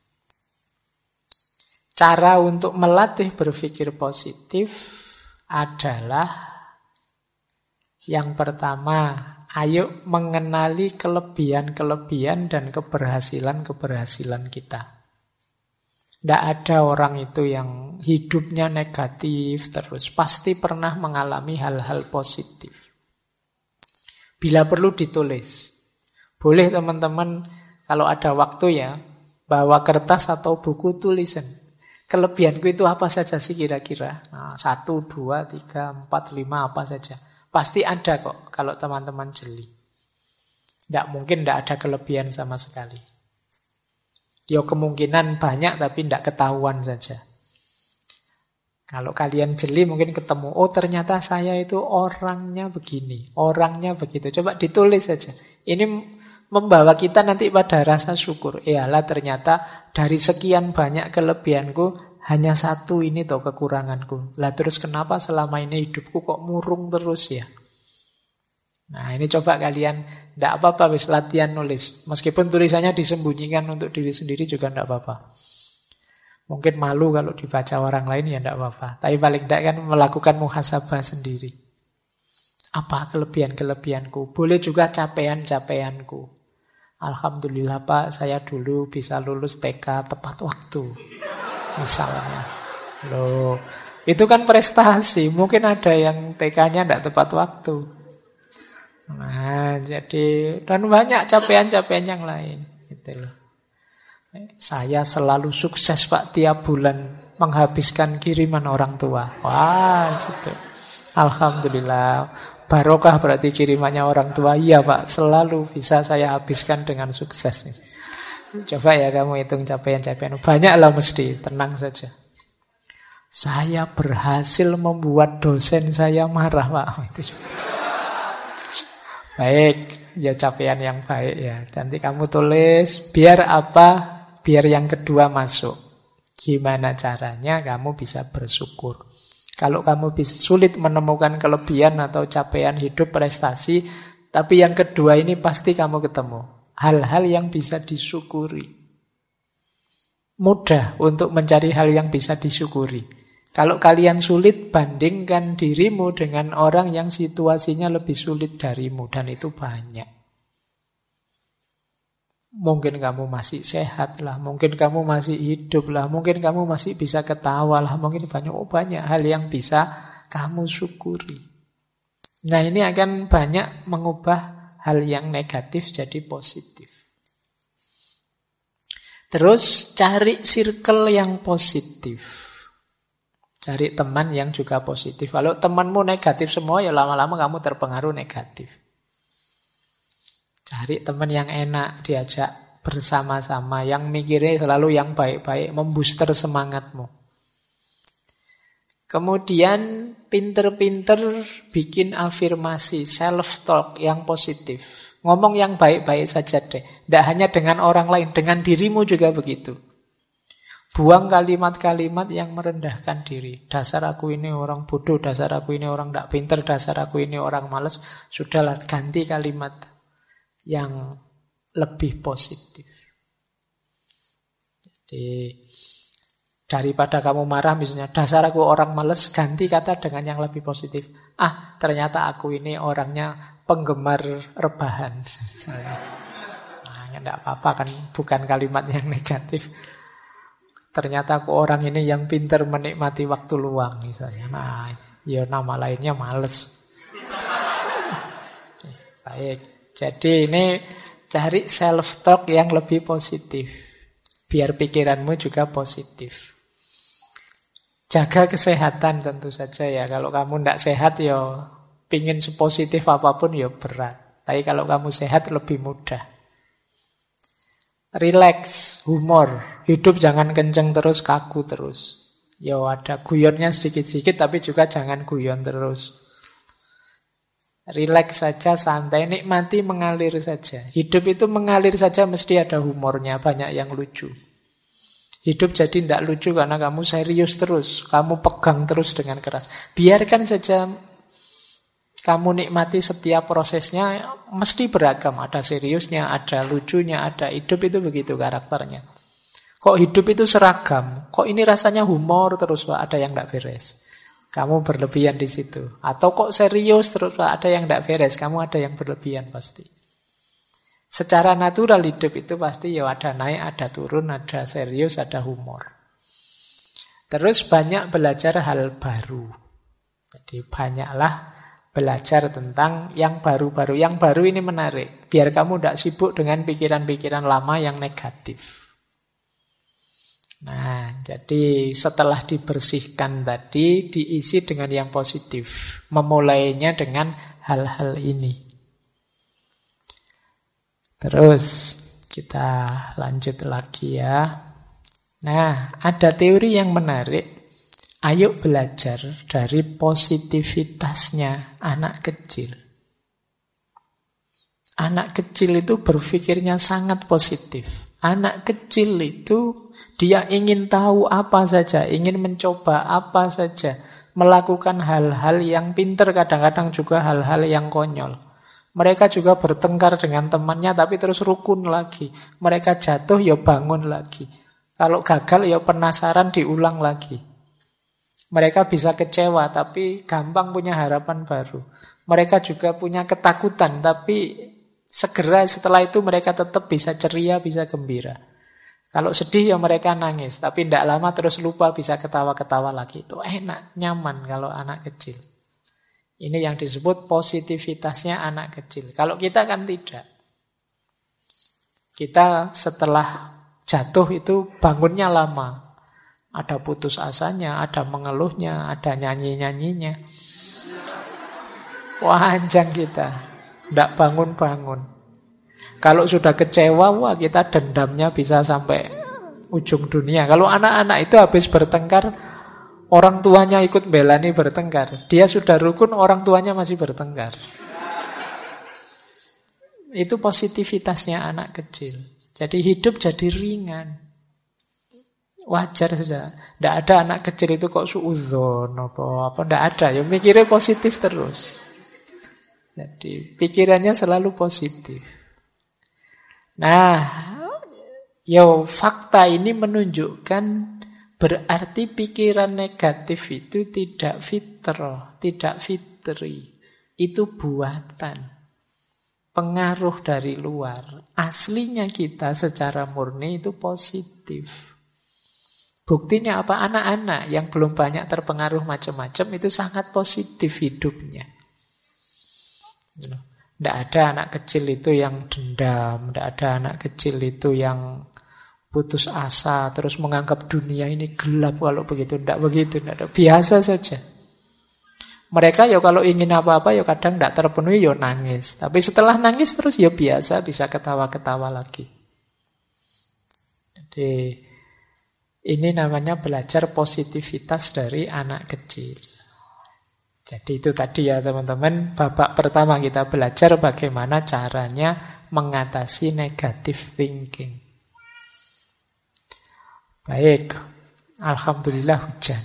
Cara untuk melatih berpikir positif adalah yang pertama, ayo mengenali kelebihan-kelebihan dan keberhasilan-keberhasilan kita. Tidak ada orang itu yang hidupnya negatif terus. Pasti pernah mengalami hal-hal positif. Bila perlu ditulis. Boleh teman-teman kalau ada waktu ya, bawa kertas atau buku tulisan. Kelebihanku itu apa saja sih kira-kira? Nah, 1, 2, 3, 4, 5 apa saja. Pasti ada kok kalau teman-teman jeli. Tidak mungkin tidak ada kelebihan sama sekali. Ya kemungkinan banyak tapi tidak ketahuan saja. Kalau kalian jeli mungkin ketemu, oh ternyata saya itu orangnya begini, orangnya begitu. Coba ditulis saja. Ini membawa kita nanti pada rasa syukur. Iyalah ternyata dari sekian banyak kelebihanku, hanya satu ini toh kekuranganku. Lah terus kenapa selama ini hidupku kok murung terus ya? Nah ini coba kalian, tidak apa-apa wis latihan nulis. Meskipun tulisannya disembunyikan untuk diri sendiri juga tidak apa-apa. Mungkin malu kalau dibaca orang lain ya tidak apa-apa. Tapi paling tidak kan melakukan muhasabah sendiri. Apa kelebihan-kelebihanku? Boleh juga capaian-capaianku. Alhamdulillah Pak, saya dulu bisa lulus TK tepat waktu. Misalnya. Loh, itu kan prestasi. Mungkin ada yang TK-nya tidak tepat waktu. Nah, jadi dan banyak capaian-capaian yang lain. Gitu loh. Saya selalu sukses Pak tiap bulan menghabiskan kiriman orang tua. Wah, situ. Alhamdulillah. Barokah berarti kirimannya orang tua. Iya Pak, selalu bisa saya habiskan dengan sukses. Coba ya kamu hitung capaian-capaian. Banyak lah mesti, tenang saja. Saya berhasil membuat dosen saya marah Pak. Itu juga. Baik, ya capaian yang baik ya. Nanti kamu tulis, biar apa? Biar yang kedua masuk. Gimana caranya kamu bisa bersyukur? Kalau kamu bisa sulit menemukan kelebihan atau capaian hidup prestasi, tapi yang kedua ini pasti kamu ketemu. Hal-hal yang bisa disyukuri. Mudah untuk mencari hal yang bisa disyukuri. Kalau kalian sulit, bandingkan dirimu dengan orang yang situasinya lebih sulit darimu. Dan itu banyak. Mungkin kamu masih sehat lah, mungkin kamu masih hidup lah, mungkin kamu masih bisa ketawa lah, mungkin banyak hal yang bisa kamu syukuri. Nah ini akan banyak mengubah hal yang negatif jadi positif. Terus cari circle yang positif. Cari teman yang juga positif. Kalau temanmu negatif semua, ya lama-lama kamu terpengaruh negatif. Cari teman yang enak, diajak bersama-sama, yang mikirnya selalu yang baik-baik, membooster semangatmu. Kemudian pinter-pinter bikin afirmasi, self-talk yang positif. Ngomong yang baik-baik saja deh. Tidak hanya dengan orang lain, dengan dirimu juga begitu. Buang kalimat-kalimat yang merendahkan diri. Dasar aku ini orang bodoh, dasar aku ini orang tidak pinter, dasar aku ini orang malas. Sudahlah, ganti kalimat yang lebih positif. Jadi daripada kamu marah misalnya, dasar aku orang malas, ganti kata dengan yang lebih positif. Ternyata aku ini orangnya penggemar rebahan. Tidak apa-apa kan, bukan kalimat yang negatif. Ternyata aku orang ini yang pintar menikmati waktu luang misalnya. Nama lainnya males. Baik, jadi ini cari self-talk yang lebih positif. Biar pikiranmu juga positif. Jaga kesehatan tentu saja ya. Kalau kamu tidak sehat ya pingin sepositif apapun ya berat. Tapi kalau kamu sehat lebih mudah. Relax, humor. Hidup jangan kenceng terus, kaku terus. Ya ada guyonnya sedikit-sedikit tapi juga jangan guyon terus. Relax saja, santai, nikmati, mengalir saja. Hidup itu mengalir saja mesti ada humornya, banyak yang lucu. Hidup jadi tidak lucu karena kamu serius terus, kamu pegang terus dengan keras. Biarkan saja kamu nikmati setiap prosesnya, mesti beragam. Ada seriusnya, ada lucunya, ada. Hidup itu begitu karakternya. Kok hidup itu seragam? Kok ini rasanya humor terus, Pak? Ada yang tidak beres. Kamu berlebihan di situ. Atau kok serius terus, Pak? Ada yang tidak beres. Kamu ada yang berlebihan pasti. Secara natural hidup itu pasti ya ada naik, ada turun, ada serius, ada humor. Terus banyak belajar hal baru. Jadi banyaklah belajar tentang yang baru-baru. Yang baru ini menarik. Biar kamu tidak sibuk dengan pikiran-pikiran lama yang negatif. Nah, jadi setelah dibersihkan tadi, diisi dengan yang positif. Memulainya dengan hal-hal ini. Terus kita lanjut lagi ya. Nah, ada teori yang menarik. Ayo belajar dari positivitasnya anak kecil. Anak kecil itu berpikirnya sangat positif. Anak kecil itu dia ingin tahu apa saja, ingin mencoba apa saja, melakukan hal-hal yang pintar, kadang-kadang juga hal-hal yang konyol. Mereka juga bertengkar dengan temannya tapi terus rukun lagi. Mereka jatuh ya bangun lagi. Kalau gagal ya penasaran diulang lagi. Mereka bisa kecewa tapi gampang punya harapan baru. Mereka juga punya ketakutan tapi segera setelah itu mereka tetap bisa ceria, bisa gembira. Kalau sedih ya mereka nangis, tapi tidak lama terus lupa bisa ketawa-ketawa lagi. Itu enak, nyaman kalau anak kecil. Ini yang disebut positivitasnya anak kecil. Kalau kita kan tidak. Kita setelah jatuh itu bangunnya lama. Ada putus asanya, ada mengeluhnya, ada nyanyi-nyanyinya. Panjang kita. Tidak bangun-bangun. Kalau sudah kecewa, wah kita dendamnya bisa sampai ujung dunia. Kalau anak-anak itu habis bertengkar, orang tuanya ikut belani bertengkar. Dia sudah rukun, orang tuanya masih bertengkar. Itu positivitasnya anak kecil. Jadi hidup jadi ringan. Wajar saja. Tidak ada anak kecil itu kok suudzon apa. Tidak ada. Ya mikirnya positif terus. Jadi pikirannya selalu positif. Nah, fakta ini menunjukkan berarti pikiran negatif itu tidak fitrah, tidak fitri. Itu buatan. Pengaruh dari luar. Aslinya kita secara murni itu positif. Buktinya apa? Anak-anak yang belum banyak terpengaruh macam-macam itu sangat positif hidupnya. Tidak ada anak kecil itu yang dendam, tidak ada anak kecil itu yang putus asa, terus menganggap dunia ini gelap kalau begitu. Tidak begitu, tidak. Biasa saja. Mereka ya kalau ingin apa-apa ya kadang tidak terpenuhi ya nangis. Tapi setelah nangis terus ya biasa, bisa ketawa-ketawa lagi. Jadi ini namanya belajar positivitas dari anak kecil. Jadi itu tadi ya teman-teman, babak pertama kita belajar bagaimana caranya mengatasi negative thinking. Baik, alhamdulillah hujan.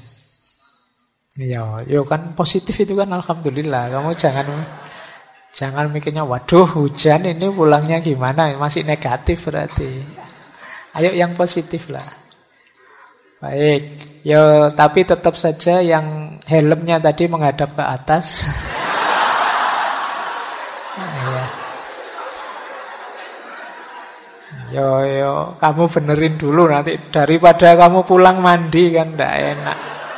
Ya kan positif itu kan alhamdulillah. Kamu jangan mikirnya waduh hujan ini pulangnya gimana, masih negatif berarti. Ayo yang positif lah. Baik, ya tapi tetap saja yang helmnya tadi menghadap ke atas. Yo, kamu benerin dulu nanti daripada kamu pulang mandi kan tidak enak.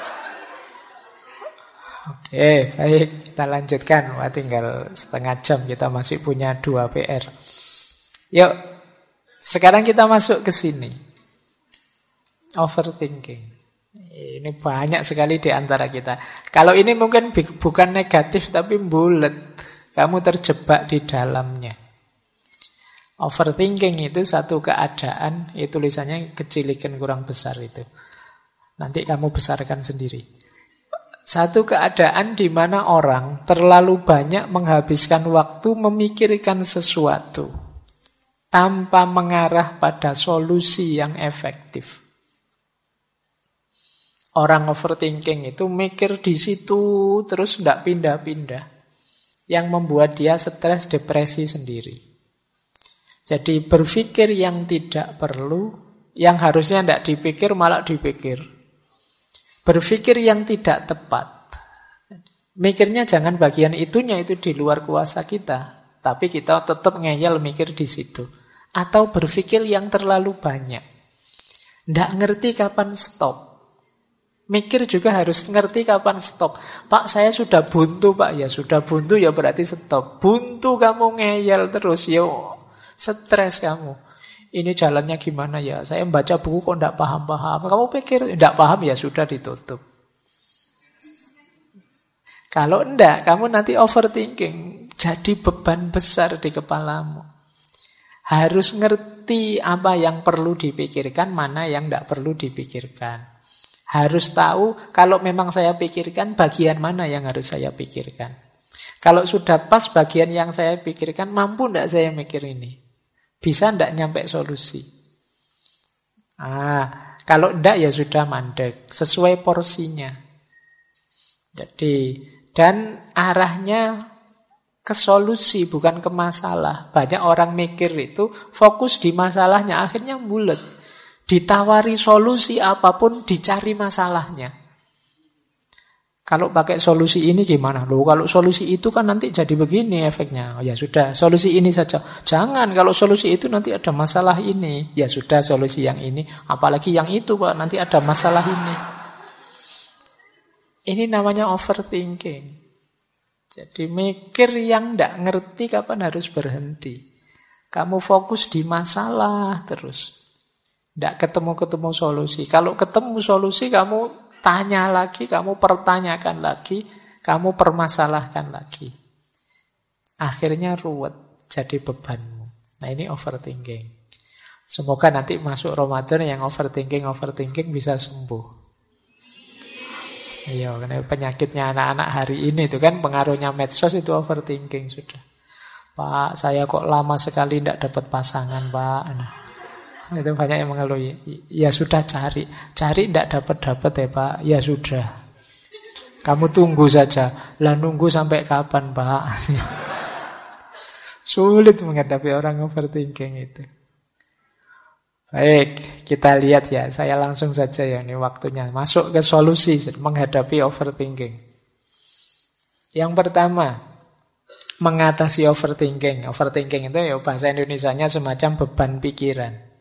Oke, baik, kita lanjutkan. Wah, tinggal setengah jam, kita masih punya 2 PR. Yuk, sekarang kita masuk ke sini. Overthinking. Ini banyak sekali di antara kita. Kalau ini mungkin bukan negatif tapi bulet. Kamu terjebak di dalamnya. Overthinking itu satu keadaan, itu tulisannya kecilikan kurang besar itu. Nanti kamu besarkan sendiri. Satu keadaan di mana orang terlalu banyak menghabiskan waktu memikirkan sesuatu tanpa mengarah pada solusi yang efektif. Orang overthinking itu mikir di situ terus tidak pindah-pindah, yang membuat dia stres, depresi sendiri. Jadi berpikir yang tidak perlu, yang harusnya tidak dipikir malah dipikir. Berpikir yang tidak tepat. Mikirnya jangan bagian itunya, itu di luar kuasa kita. Tapi kita tetap ngeyel mikir di situ. Atau berpikir yang terlalu banyak. Tidak ngerti kapan stop. Mikir juga harus ngerti kapan stop. Pak, saya sudah buntu, Pak. Ya sudah buntu, ya berarti stop. Buntu kamu ngeyel terus, yo. Stres kamu. Ini jalannya gimana ya? Saya baca buku kok tidak paham-paham. Kamu pikir tidak paham ya sudah ditutup. Kalau enggak, kamu nanti overthinking. Jadi beban besar di kepalamu. Harus ngerti apa yang perlu dipikirkan, mana yang tidak perlu dipikirkan. Harus tahu kalau memang saya pikirkan, bagian mana yang harus saya pikirkan. Kalau sudah pas bagian yang saya pikirkan, mampu tidak saya mikir ini? Bisa tidak nyampe solusi? Kalau tidak ya sudah mandek. Sesuai porsinya. Jadi, dan arahnya ke solusi bukan ke masalah. Banyak orang mikir itu fokus di masalahnya, akhirnya bulet. Ditawari solusi apapun dicari masalahnya. Kalau pakai solusi ini gimana? Loh, kalau solusi itu kan nanti jadi begini efeknya. Ya sudah, solusi ini saja. Jangan, kalau solusi itu nanti ada masalah ini. Ya sudah, solusi yang ini. Apalagi yang itu, Pak, nanti ada masalah ini. Ini namanya overthinking. Jadi mikir yang tidak ngerti kapan harus berhenti. Kamu fokus di masalah terus. Tidak ketemu-ketemu solusi. Kalau ketemu solusi, kamu tanya lagi, kamu pertanyakan lagi, kamu permasalahkan lagi. Akhirnya ruwet, jadi bebanmu. Nah, ini overthinking. Semoga nanti masuk Ramadan yang overthinking bisa sembuh. Iya, karena penyakitnya anak-anak hari ini itu kan pengaruhnya medsos itu overthinking sudah. Pak, saya kok lama sekali tidak dapat pasangan, Pak. Nah, itu banyak yang mengeluh. Ya sudah cari tidak dapat ya Pak. Ya sudah, kamu tunggu saja. Lah nunggu sampai kapan Pak? Sulit menghadapi orang overthinking itu. Baik, kita lihat ya. Saya langsung saja ya, ini waktunya masuk ke solusi menghadapi overthinking. Yang pertama, mengatasi overthinking. Overthinking itu ya bahasa Indonesianya semacam beban pikiran.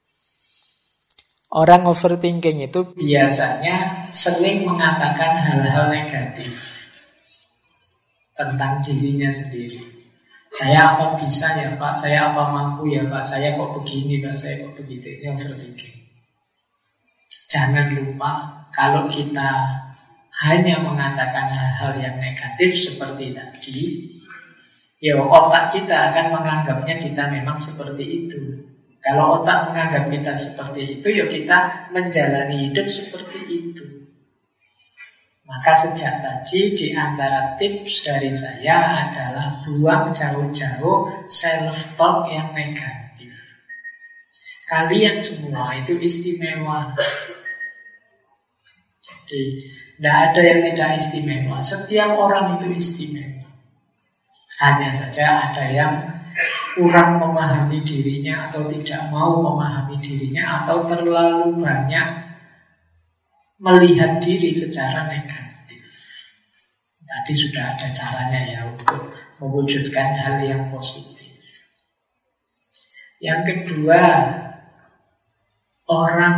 Orang overthinking itu biasanya sering mengatakan hal-hal negatif tentang dirinya sendiri. Saya apa bisa ya Pak, saya apa mampu ya Pak, saya kok begini Pak, saya kok begitu. Ini overthinking. Jangan lupa kalau kita hanya mengatakan hal-hal yang negatif seperti tadi, ya otak kita akan menganggapnya kita memang seperti itu. Kalau otak menganggap kita seperti itu, ya kita menjalani hidup seperti itu. Maka sejak tadi di antara tips dari saya adalah buang jauh-jauh self-talk yang negatif. Kalian semua itu istimewa. Jadi tidak ada yang tidak istimewa. Setiap orang itu istimewa. Hanya saja ada yang kurang memahami dirinya atau tidak mau memahami dirinya atau terlalu banyak melihat diri secara negatif. Tadi sudah ada caranya ya untuk mewujudkan hal yang positif. Yang kedua, orang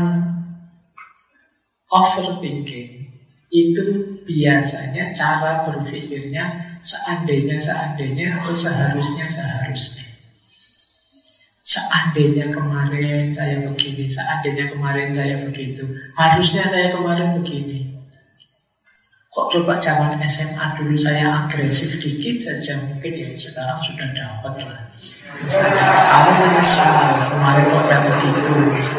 overthinking itu biasanya cara berpikirnya seandainya atau seharusnya. Seandainya kemarin saya begini, seandainya kemarin saya begitu, harusnya saya kemarin begini. Kok coba zaman SMA dulu saya agresif dikit saja, mungkin ya sekarang sudah dapat lah. Misalnya, kamu menyesal kemarin kok tidak begitu.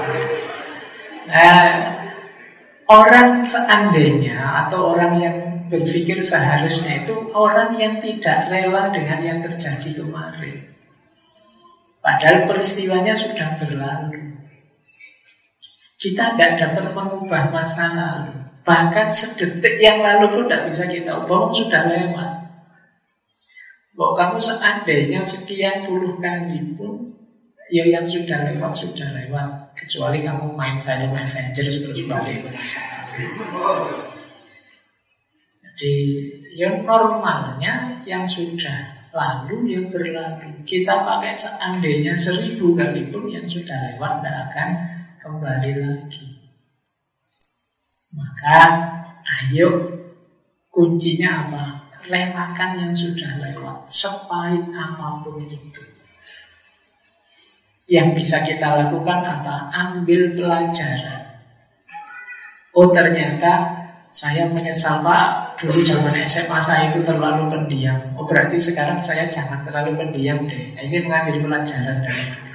Orang seandainya atau orang yang berpikir seharusnya itu orang yang tidak rela dengan yang terjadi kemarin. Padahal peristiwanya sudah berlalu. Kita tidak dapat mengubah masa lalu. Bahkan sedetik yang lalu pun tidak bisa kita ubah, sudah lewat. Bahwa kamu seandainya sekian puluh kali pun, ya yang sudah lewat. Kecuali kamu main film Avengers terus balik ke masa lalu. Jadi yang normalnya yang sudah lalu yang berlalu. Kita pakai seandainya 1000 kali pun yang sudah lewat tidak akan kembali lagi. Maka ayo kuncinya apa? Relakan yang sudah lewat, sepahit apapun itu. Yang bisa kita lakukan apa? Ambil pelajaran. Oh ternyata saya menyesal Pak, dulu zaman SMA saya itu terlalu pendiam. Oh berarti sekarang saya jangan terlalu pendiam deh. Nah, ini mengambil pelajaran dari dulu.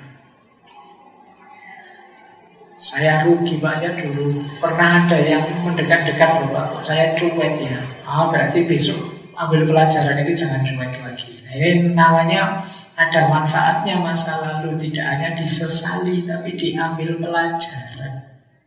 Saya rugi Pak ya dulu. Pernah ada yang mendekat-dekat loh Pak, saya cuek ya. Berarti besok ambil pelajaran itu jangan cuek lagi. Nah, ini namanya ada manfaatnya masa lalu. Tidak hanya disesali tapi diambil pelajaran.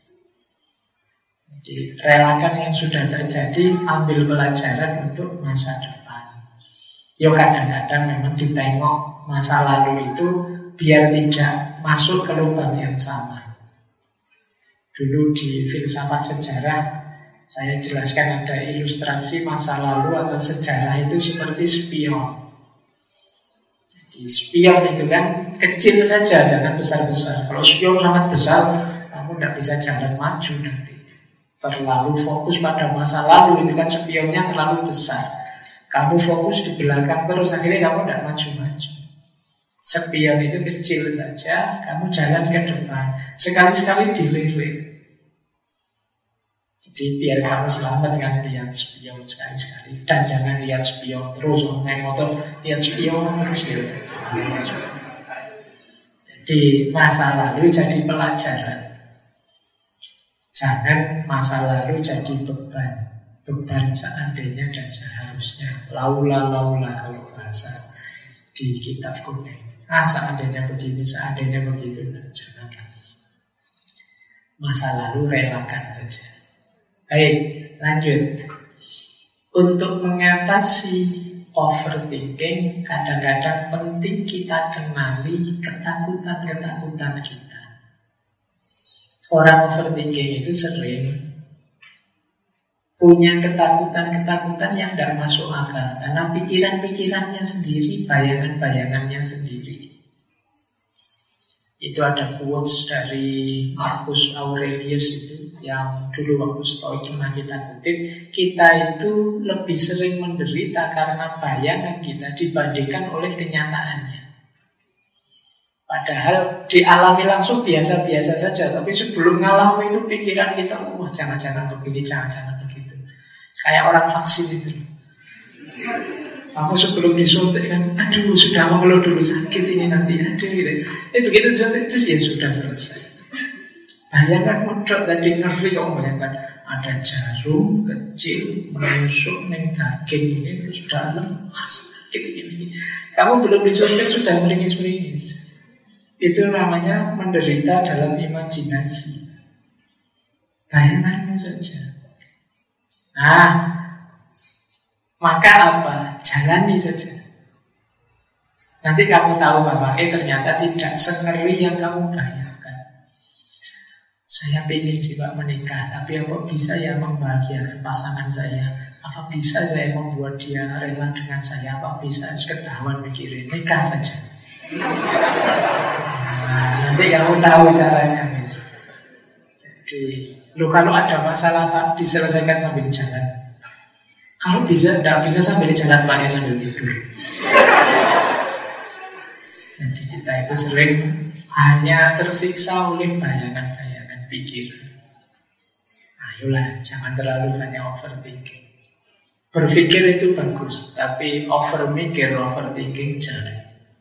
Relakan yang sudah terjadi, ambil pelajaran untuk masa depan. Ya kadang-kadang memang ditengok masa lalu itu biar tidak masuk ke lubang yang sama. Dulu di filsafat sejarah saya jelaskan ada ilustrasi masa lalu atau sejarah itu seperti spion. Jadi spion itu kan kecil saja, jangan besar-besar. Kalau spion sangat besar, kamu tidak bisa jalan maju nanti. Terlalu fokus pada masa lalu, itu kan spionnya terlalu besar. Kamu fokus di belakang terus, akhirnya kamu tidak maju-maju. Spion itu kecil saja, kamu jalan ke depan. Sekali-sekali dilirik. Jadi biar kamu selamat kan lihat spion sekali-sekali. Dan jangan lihat spion terus, naik motor lihat spion terus ya. Jadi masa lalu jadi pelajaran. Jangan masa lalu jadi beban. Beban seandainya dan seharusnya. Laula kalau bahasa di kitab kuning. Seandainya begini, seandainya begitu. Jangan. Masa lalu relakan saja. Baik, lanjut. Untuk mengatasi overthinking, kadang-kadang penting kita kenali ketakutan-ketakutan kita. Orang overthinking itu sering punya ketakutan-ketakutan yang tidak masuk akal. Karena pikiran-pikirannya sendiri, bayangan-bayangannya sendiri. Itu ada quotes dari Marcus Aurelius itu yang dulu waktu Stoik pernah kita kutip. Kita itu lebih sering menderita karena bayangan kita dibandingkan oleh kenyataannya. Padahal dialami langsung biasa-biasa saja, tapi sebelum ngalami itu pikiran kita, wah jangan-jangan begini, jangan-jangan begitu. Kayak orang vaksin itu. Aku sebelum disuntik kan, aduh sudah mengeluh dulu sakit ini nanti, aduh gitu. Begitu disuntik terus ya sudah selesai. Bayangkan modal tadi ngeri, kamu bayangkan ada jarum kecil menusuk neng daging ini terus sudah lemas sakit ini. Kamu belum disuntik sudah meringis-meringis. Itu namanya menderita dalam imajinasi. Bayanganmu saja. Nah, maka apa? Jalani saja. Nanti kamu tahu bahwa ternyata tidak sengeri yang kamu bayangkan. Saya ingin sih Pak menikah, tapi apa bisa ya membahagiakan pasangan saya? Apa bisa saya membuat dia rela dengan saya? Apa bisa ketahuan mikirin nikah saja? Nah, nanti kamu tahu caranya, Miss. Jadi, kalau ada masalah Pak, diselesaikan sambil jalan. Kalau bisa, tidak bisa sambil jalan Pak, ya sambil tidur. Jadi kita itu sering hanya tersiksa oleh bayangan-bayangan pikiran. Ayolah, jangan terlalu banyak overthinking. Berpikir itu bagus, tapi overthinking jangan.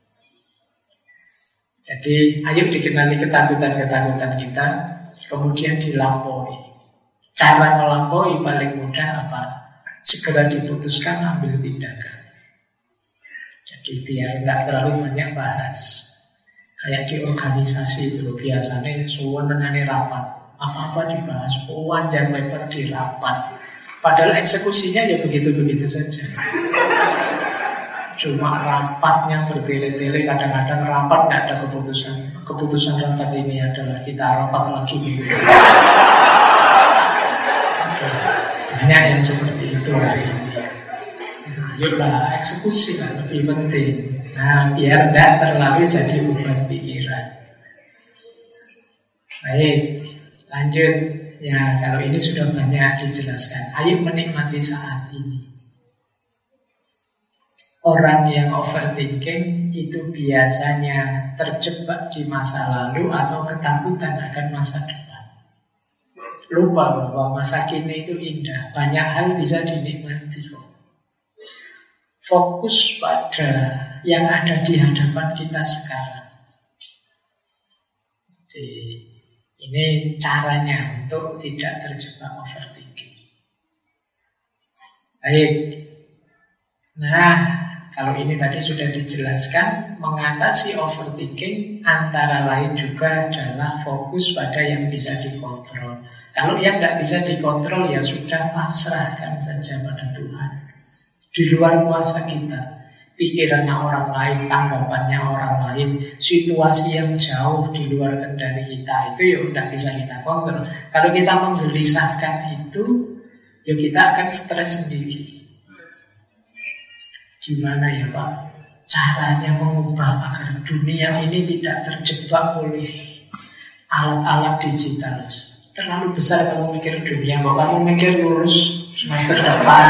Jadi ayo dikenali ketakutan-ketakutan kita, kemudian dilampaui. Cara melampaui paling mudah apa? Segera diputuskan, ambil tindakan. Jadi biar nggak terlalu banyak bahas. Kayak di organisasi itu biasanya semua mengenai rapat, apa-apa dibahas, panjang lebar di rapat. Padahal eksekusinya ya begitu-begitu saja. Cuma rapatnya bertele-tele, kadang-kadang rapat nggak ada keputusan. Keputusan rapat ini adalah kita rapat lagi gitu. Banyak yang seperti itu hari ini. Ayolah, eksekusi lah lebih penting. Nah, biar nggak terlalu jadi beban pikiran. Baik, lanjut. Ya, kalau ini sudah banyak dijelaskan. Ayo menikmati saat ini. Orang yang overthinking itu biasanya terjebak di masa lalu atau ketakutan akan masa depan. Lupa bahwa masa kini itu indah, banyak hal bisa dinikmati kok. Fokus pada yang ada di hadapan kita sekarang. Jadi, ini caranya untuk tidak terjebak overthinking. Baik. Nah, kalau ini tadi sudah dijelaskan, mengatasi overthinking antara lain juga adalah fokus pada yang bisa dikontrol. Kalau yang nggak bisa dikontrol ya sudah, pasrahkan saja pada Tuhan. Di luar kuasa kita, pikirannya orang lain, tanggapannya orang lain, situasi yang jauh di luar kendali kita, itu ya udah bisa kita kontrol. Kalau kita menggelisahkan itu, ya kita akan stres sendiri. Gimana ya Pak caranya mengubah agar dunia ini tidak terjebak oleh alat-alat digital? Terlalu besar kamu mikir dunia, kalau kamu mikir lulus semester depan,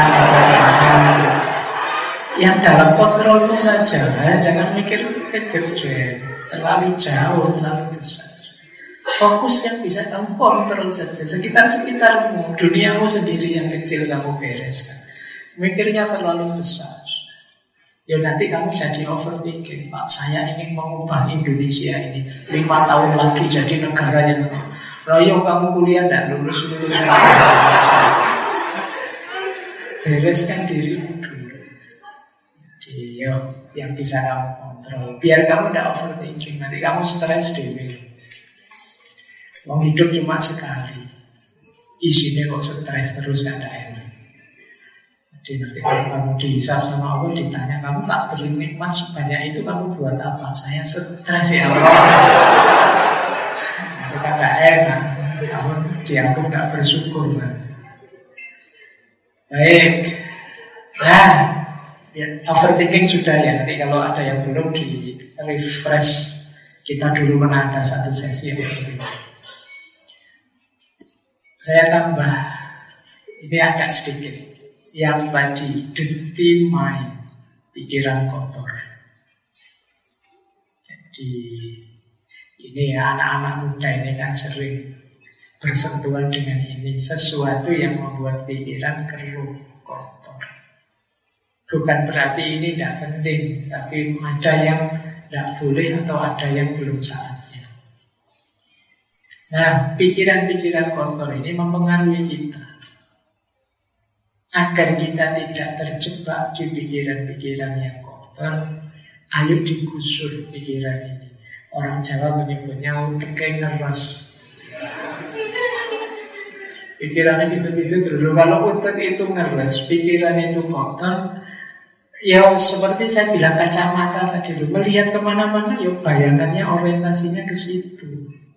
yang dalam kontrolmu saja, jangan mikir gede, terlalu jauh, terlalu besar. Fokus yang bisa kamu kontrol saja, sekitar-sekitarmu, duniamu sendiri yang kecil kamu bereskan. Mikirnya terlalu besar, ya nanti kamu jadi overthinking. Pak, saya ingin mengubah Indonesia ini 5 tahun lagi jadi negara yang loyo, kamu kuliah dan lulus. Bereskan dirimu dulu. Jadi yang bisa kamu kontrol, biar kamu tidak overthinking. Nanti kamu stres dewe. Wong hidup cuma sekali, isinya kok stres terus gak ada enak. Jadi nanti kalau kamu dihisab sama Allah, ditanya, kamu tak beri nikmat sebanyak itu, kamu buat apa? Saya stres ya Allah. Itu kan gak enak. Kamu dianggap gak bersyukur kan? Baik. Nah, ya, overthinking sudah ya. Nanti kalau ada yang belum, di refresh Kita dulu pernah ada satu sesi yang berbeda. Saya tambah, ini agak sedikit. Yang tadi, dirty mind, pikiran kotor. Jadi, ini ya anak-anak muda ini kan sering bersentuhan dengan ini. Sesuatu yang membuat pikiran keruh, kotor. Bukan berarti ini tidak penting, tapi ada yang tidak boleh atau ada yang belum saatnya. Nah, pikiran-pikiran kotor ini mempengaruhi kita. Agar kita tidak terjebak di pikiran-pikiran yang kotor, ayo digusur pikiran ini. Orang Jawa menyebutnya utek ngeres. Pikirannya gitu-gitu dulu. Kalau utek itu ngeres, pikiran itu kotor, ya seperti saya bilang kacamata tadi dulu, melihat kemana-mana, ya bayangannya orientasinya ke situ.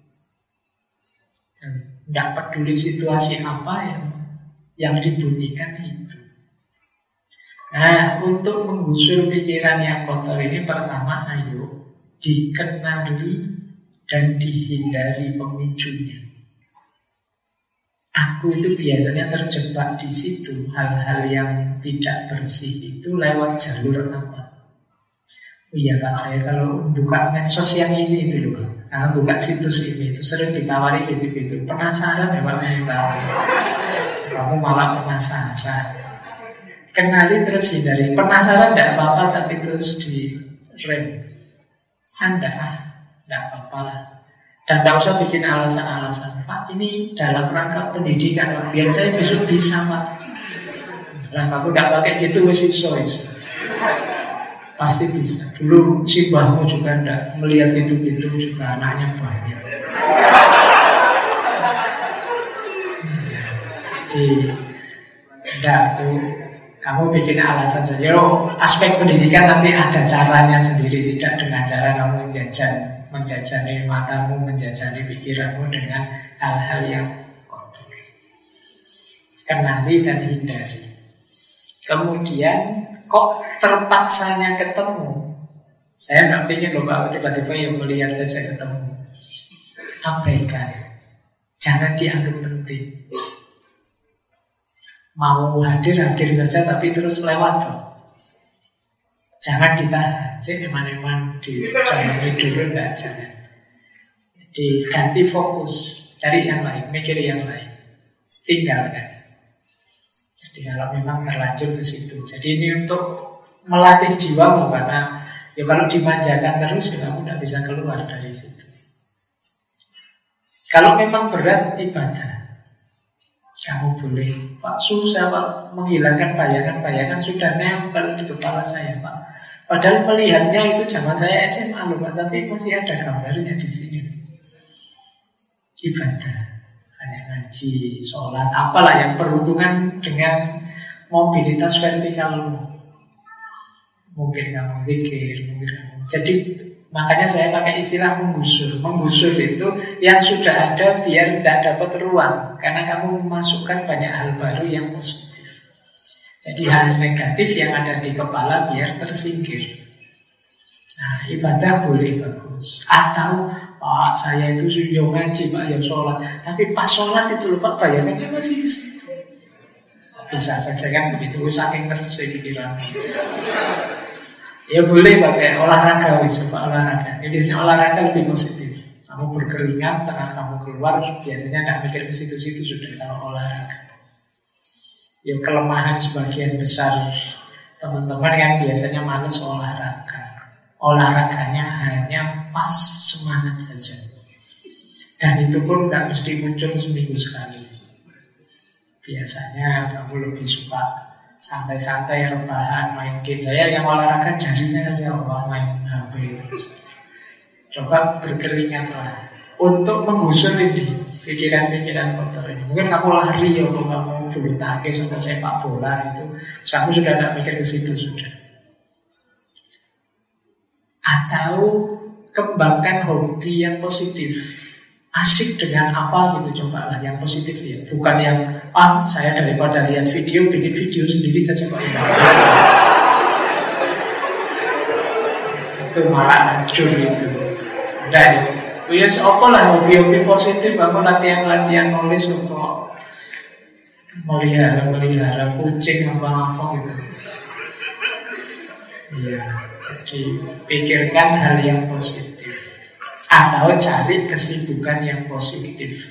Tidak peduli situasi apa yang dibunyikan itu. Nah, untuk menggusur pikiran yang kotor ini, pertama, ayo dikenali dan dihindari pemicunya. Aku itu biasanya terjebak di situ. Hal-hal yang tidak bersih itu lewat jalur apa? Oh iya Pak, saya kalau buka medsos yang ini itu loh, buka situs ini itu sering ditawari gitu-gitu. Penasaran ya Pak, tahu. Kamu malah penasaran. Kenali terus hindari. Penasaran tidak apa-apa, tapi terus di rem. Anda tidak apa-apa lah. Dan tidak usah bikin alasan-alasan. Pak, ini dalam rangka pendidikan Pak. Biar saya besok bisa Pak. Nah, kamu tidak pakai gitu, pasti bisa. Dulu si mbahmu juga tidak melihat gitu-gitu, juga anaknya banyak. Jadi tidak tuh, kamu bikin alasan saja. Aspek pendidikan nanti ada caranya sendiri, tidak dengan cara kamu menjajani matamu, menjajani pikiranmu dengan hal-hal yang kotor. Kenali dan hindari. Kemudian kok terpaksanya ketemu? Saya nggak ingin loh Pak, tiba-tiba yang melihat saja ketemu. Abaikan. Jangan dianggap penting. Mau hadir saja tapi terus lewat kok. Jangan kita eman-eman di dalam dulu, enggak, jangan. Jadi ganti fokus, cari yang lain, mikir yang lain, tinggalkan. Jadi kalau memang terlanjur ke situ. Jadi ini untuk melatih jiwamu, karena ya kalau dimanjakan terus kamu tidak bisa keluar dari situ. Kalau memang berat ibadah, kamu boleh, Pak, susah Pak, menghilangkan bayangan-bayangan sudah nempel di kepala saya Pak. Padahal melihatnya itu zaman saya SMA loh Pak, tapi masih ada gambarnya di sini. Ibadah, hanya ngaji, sholat, apalah yang berhubungan dengan mobilitas vertikal. Mungkin kamu zikir, mungkin kamu. Jadi makanya saya pakai istilah menggusur. Menggusur itu yang sudah ada biar tidak dapat ruang, karena kamu memasukkan banyak hal baru yang positif. Jadi hal negatif yang ada di kepala biar tersingkir. Nah, ibadah boleh bagus. Atau Pak, saya itu sudah ngaji Pak, yang sholat, tapi pas sholat itu lupa bayangannya masih di situ. Bisa saja kan begitu, saking tersesuai pikiran. Ya boleh pakai olahraga, Pak, olahraga. Jadi olahraga lebih positif. Kamu berkeringat, setelah kamu keluar, biasanya nggak mikir ke situ-situ sudah kalau olahraga. Ya kelemahan sebagian besar teman-teman kan biasanya malas olahraga. Olahraganya hanya pas semangat saja. Dan itu pun nggak mesti muncul seminggu sekali. Biasanya kamu lebih suka santai-santai, rebahan, main game. Saya yang olahraga jarinya saja, main HP. Coba berkeringatlah untuk menggusur ini pikiran-pikiran kotor ini. Mungkin kamu lari, atau kamu bulu tangkis, atau sepak bola itu, kamu sudah tidak mikir ke situ sudah. Atau kembangkan hobi yang positif. Asik dengan apa gitu, coba lah yang positif ya. Bukan yang saya daripada lihat video, bikin video sendiri saja Pak. Itu malah hancur itu. Nah, ya apa lah hobi-hobi positif, aku latihan nulis kok melihara kucing apa gitu. Iya, jadi pikirkan hal yang positif atau cari kesibukan yang positif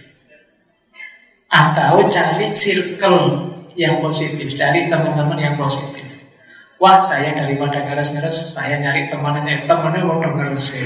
atau cari circle yang positif, cari teman-teman yang positif. Wah, saya daripada ngeres-ngeres, saya nyari temannya udah ngeres.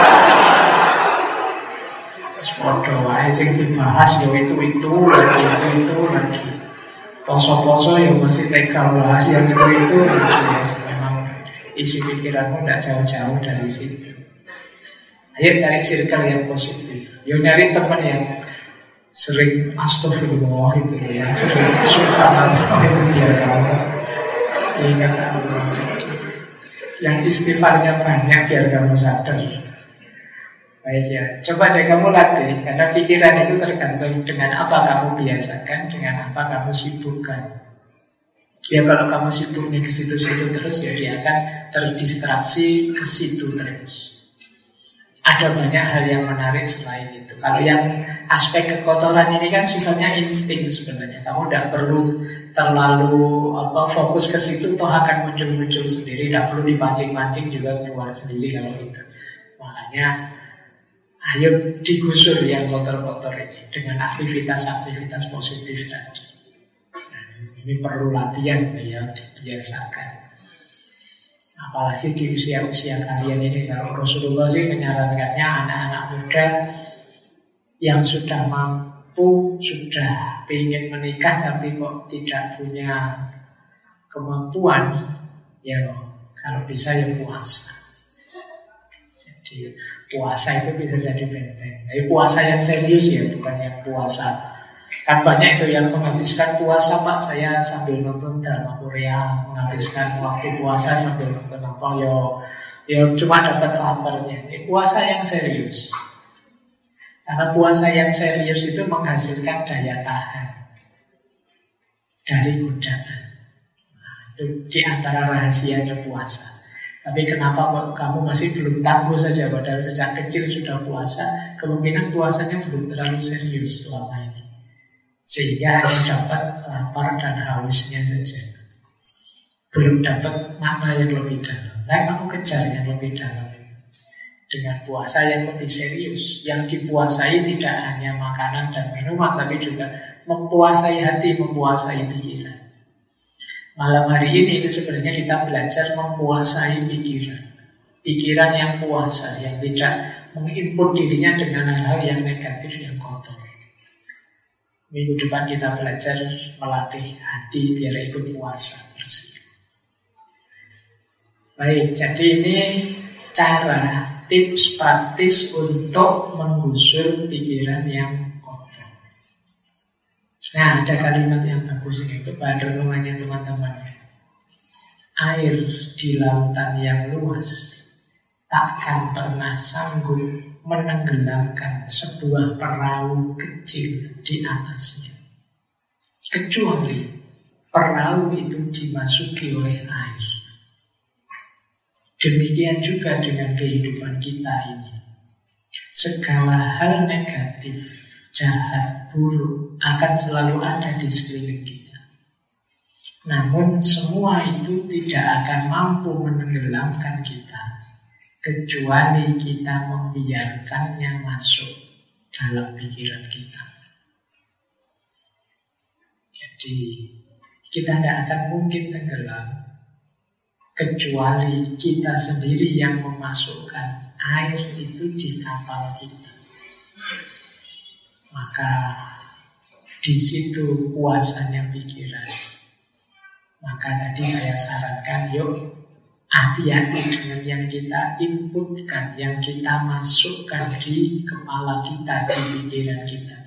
Terus podo wae sing dibahas yo itu lagi. Poso-poso yo masih tega bahas yang itu lagi. Memang isi pikiranmu tidak jauh-jauh dari situ. Ayo cari circle yang positif. Yo cari teman yang sering astagfirullah itu ya, sering subhanallah itu biar kamu ingat Allah. Yang istighfarnya banyak biar kamu sadar. Baik ya, coba deh kamu latih. Karena pikiran itu tergantung dengan apa kamu biasakan, dengan apa kamu sibukkan. Ya kalau kamu sibuknya ke situ-situ terus, ya dia akan terdistraksi ke situ terus. Ada banyak hal yang menarik selain itu. Kalau yang aspek kekotoran ini kan sifatnya insting sebenarnya. Kamu tidak perlu terlalu fokus ke situ, toh akan muncul-muncul sendiri. Tidak perlu dipancing-pancing juga keluar sendiri kalau itu. Makanya ayo digusur yang kotor-kotor ini dengan aktivitas-aktivitas positif tadi. Nah, ini perlu latihan ya, dibiasakan. Apalagi di usia-usia kalian ini. Kalau Rasulullah sih menyarankannya anak-anak muda yang sudah mampu, sudah ingin menikah tapi kok tidak punya kemampuan, ya kalau bisa ya puasa. Jadi puasa itu bisa jadi benteng. Tapi puasa yang serius ya, bukan yang puasa. Kan banyak itu yang menghabiskan puasa, Pak, saya sambil nonton drama Korea, menghabiskan waktu puasa sambil nonton apa, yo cuma dapat laparnya. Puasa yang serius. Karena puasa yang serius itu menghasilkan daya tahan dari godaan. Nah, itu di antara rahasianya puasa. Tapi kenapa kok kamu masih belum tangguh saja, padahal sejak kecil sudah puasa? Kemungkinan puasanya belum terlalu serius selama ini. Sehingga hanya dapat lapar dan hausnya saja. Belum dapat makna yang lebih dalam. Nah, kamu kejar yang lebih dalam. Dengan puasa yang lebih serius. Yang dipuasai tidak hanya makanan dan minuman, tapi juga mempuasai hati, mempuasai pikiran. Malam hari ini itu sebenarnya kita belajar mempuasai pikiran. Pikiran yang puasa, yang tidak menginput dirinya dengan hal-hal yang negatif, yang kotor. Minggu depan kita belajar melatih hati biar ikut puasa bersih. Baik, jadi ini cara, tips praktis untuk menggusur pikiran yang kotor. Nah, ada kalimat yang bagus ini untuk bahan renungannya teman-teman. Air di lautan yang luas takkan pernah sanggup menenggelamkan sebuah perahu kecil di atasnya, kecuali perahu itu dimasuki oleh air. Demikian juga dengan kehidupan kita ini. Segala hal negatif, jahat, buruk akan selalu ada di sekeliling kita. Namun semua itu tidak akan mampu menenggelamkan kita, kecuali kita membiarkannya masuk dalam pikiran kita. Jadi kita tidak akan mungkin tenggelam kecuali kita sendiri yang memasukkan air itu di kapal kita. Maka di situ kuasanya pikiran. Maka tadi saya sarankan, yuk hati-hati dengan yang kita inputkan, yang kita masukkan di kepala kita, di pikiran kita.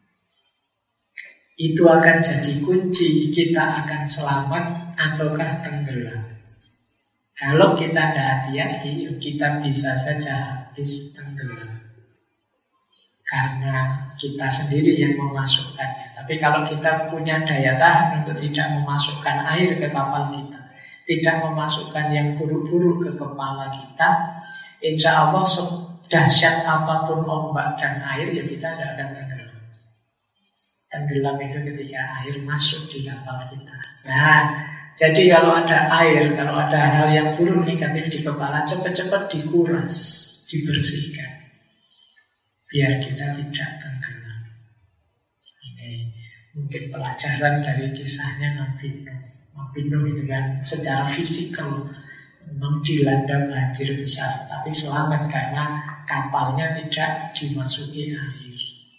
Itu akan jadi kunci kita akan selamat ataukah tenggelam. Kalau kita tidak hati-hati, kita bisa saja habis tenggelam. Karena kita sendiri yang memasukkannya. Tapi kalau kita punya daya tahan untuk tidak memasukkan air ke kapal kita, tidak memasukkan yang buruk-buruk ke kepala kita, insya Allah sedahsyat apapun ombak dan air, ya kita tidak akan tenggelam. Tenggelam itu ketika air masuk di kapal kita. Nah, jadi kalau ada air, kalau ada hal yang buruk negatif di kepala, cepat-cepat dikuras, dibersihkan, biar kita tidak tenggelam. Ini mungkin pelajaran dari kisahnya Nabi Nuh. Nabi Nuh itu kan secara fisikal memang dilanda banjir besar, tapi selamat karena kapalnya tidak dimasuki air.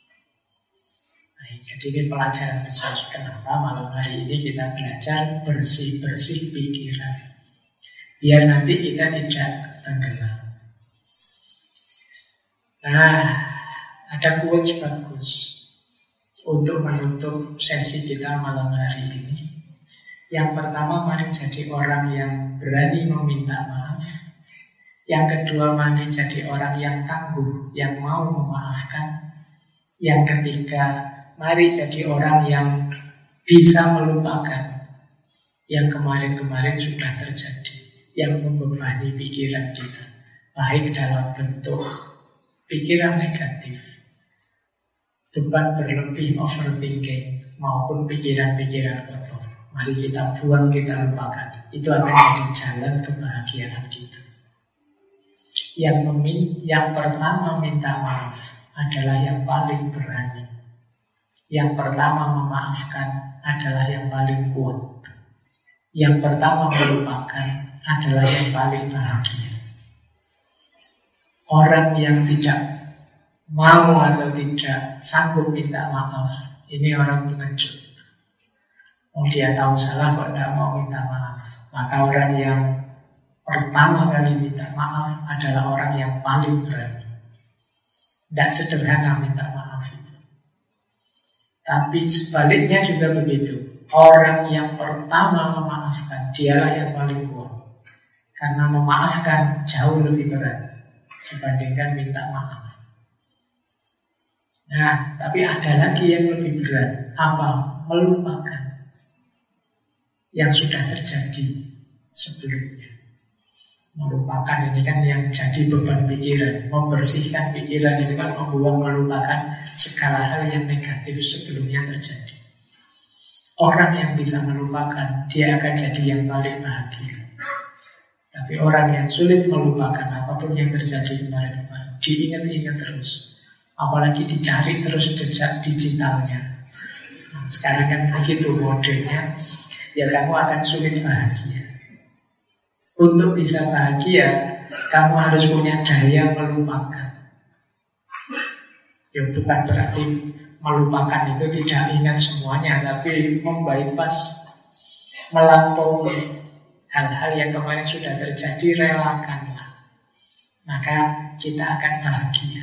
Jadi ini pelajaran besar. Kenapa malam hari ini kita belajar bersih-bersih pikiran, biar nanti kita tidak tenggelam. Nah, ada quotes bagus untuk menutup sesi kita malam hari ini. Yang pertama, mari jadi orang yang berani meminta maaf. Yang kedua, mari jadi orang yang tangguh, yang mau memaafkan. Yang ketiga, mari jadi orang yang bisa melupakan yang kemarin-kemarin sudah terjadi, yang membebani pikiran kita, baik dalam bentuk pikiran negatif, beban berlebih, overthinking, maupun pikiran-pikiran kotor. Mari kita buang, kita lupakan. Itu akan jadi jalan kebahagiaan kita. Yang pertama minta maaf adalah yang paling berani. Yang pertama memaafkan adalah yang paling kuat. Yang pertama melupakan adalah yang paling bahagia. Orang yang tidak mau atau tidak sanggup minta maaf, ini orang pengecut. Dia tahu salah kok tidak mau minta maaf. Maka orang yang pertama kali minta maaf adalah orang yang paling berani. Tidak sederhana minta maaf itu. Tapi sebaliknya juga begitu. Orang yang pertama memaafkan, dialah yang paling kuat. Karena memaafkan jauh lebih berat dibandingkan minta maaf. Nah, tapi ada lagi yang lebih berat. Apa? Melupakan yang sudah terjadi sebelumnya. Melupakan ini kan yang jadi beban pikiran. Membersihkan pikiran itu kan membuang, melupakan segala hal yang negatif sebelumnya terjadi. Orang yang bisa melupakan, dia akan jadi yang paling bahagia. Tapi orang yang sulit melupakan apapun yang terjadi kemarin-kemarin, diingat-ingat terus, apalagi dicari terus jejak digitalnya. Nah, sekarang kan begitu modelnya, ya kamu akan sulit bahagia. Untuk bisa bahagia, kamu harus punya daya melupakan. Ya bukan berarti melupakan itu tidak ingat semuanya, tapi membypass, melampaui hal-hal yang kemarin sudah terjadi, relakanlah. Maka kita akan bahagia.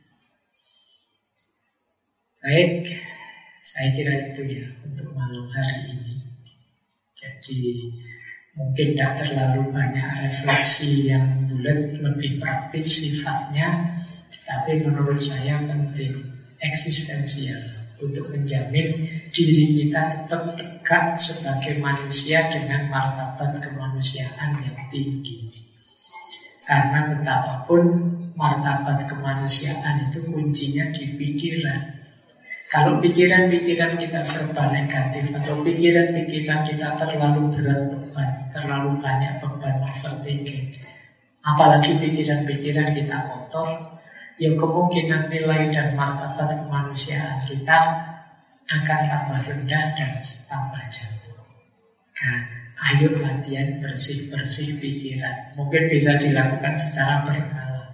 Baik, saya kira itu ya untuk malam hari ini. Jadi mungkin tidak terlalu banyak refleksi yang bulat, lebih praktis sifatnya, tapi menurut saya penting, eksistensial, untuk menjamin diri kita tetap tegak sebagai manusia dengan martabat kemanusiaan yang tinggi. Karena betapapun martabat kemanusiaan itu kuncinya di pikiran. Kalau pikiran-pikiran kita serba negatif, atau pikiran-pikiran kita terlalu berat beban, terlalu banyak beban overthinking, apalagi pikiran-pikiran kita kotor, ya kemungkinan nilai dan martabat kemanusiaan kita akan tambah rendah dan tambah jatuh. Nah, ayo latihan bersih-bersih pikiran. Mungkin bisa dilakukan secara berkala.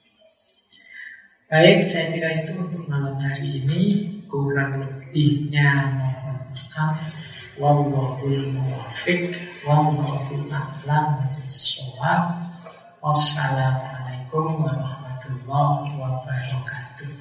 Baik, saya kira itu untuk malam hari ini. Kurang lebihnya mohon maaf. Wallahul muwaffiq, wallahu a'lam bishawab. Wassalamualaikum warahmatullahi wabarakatuh.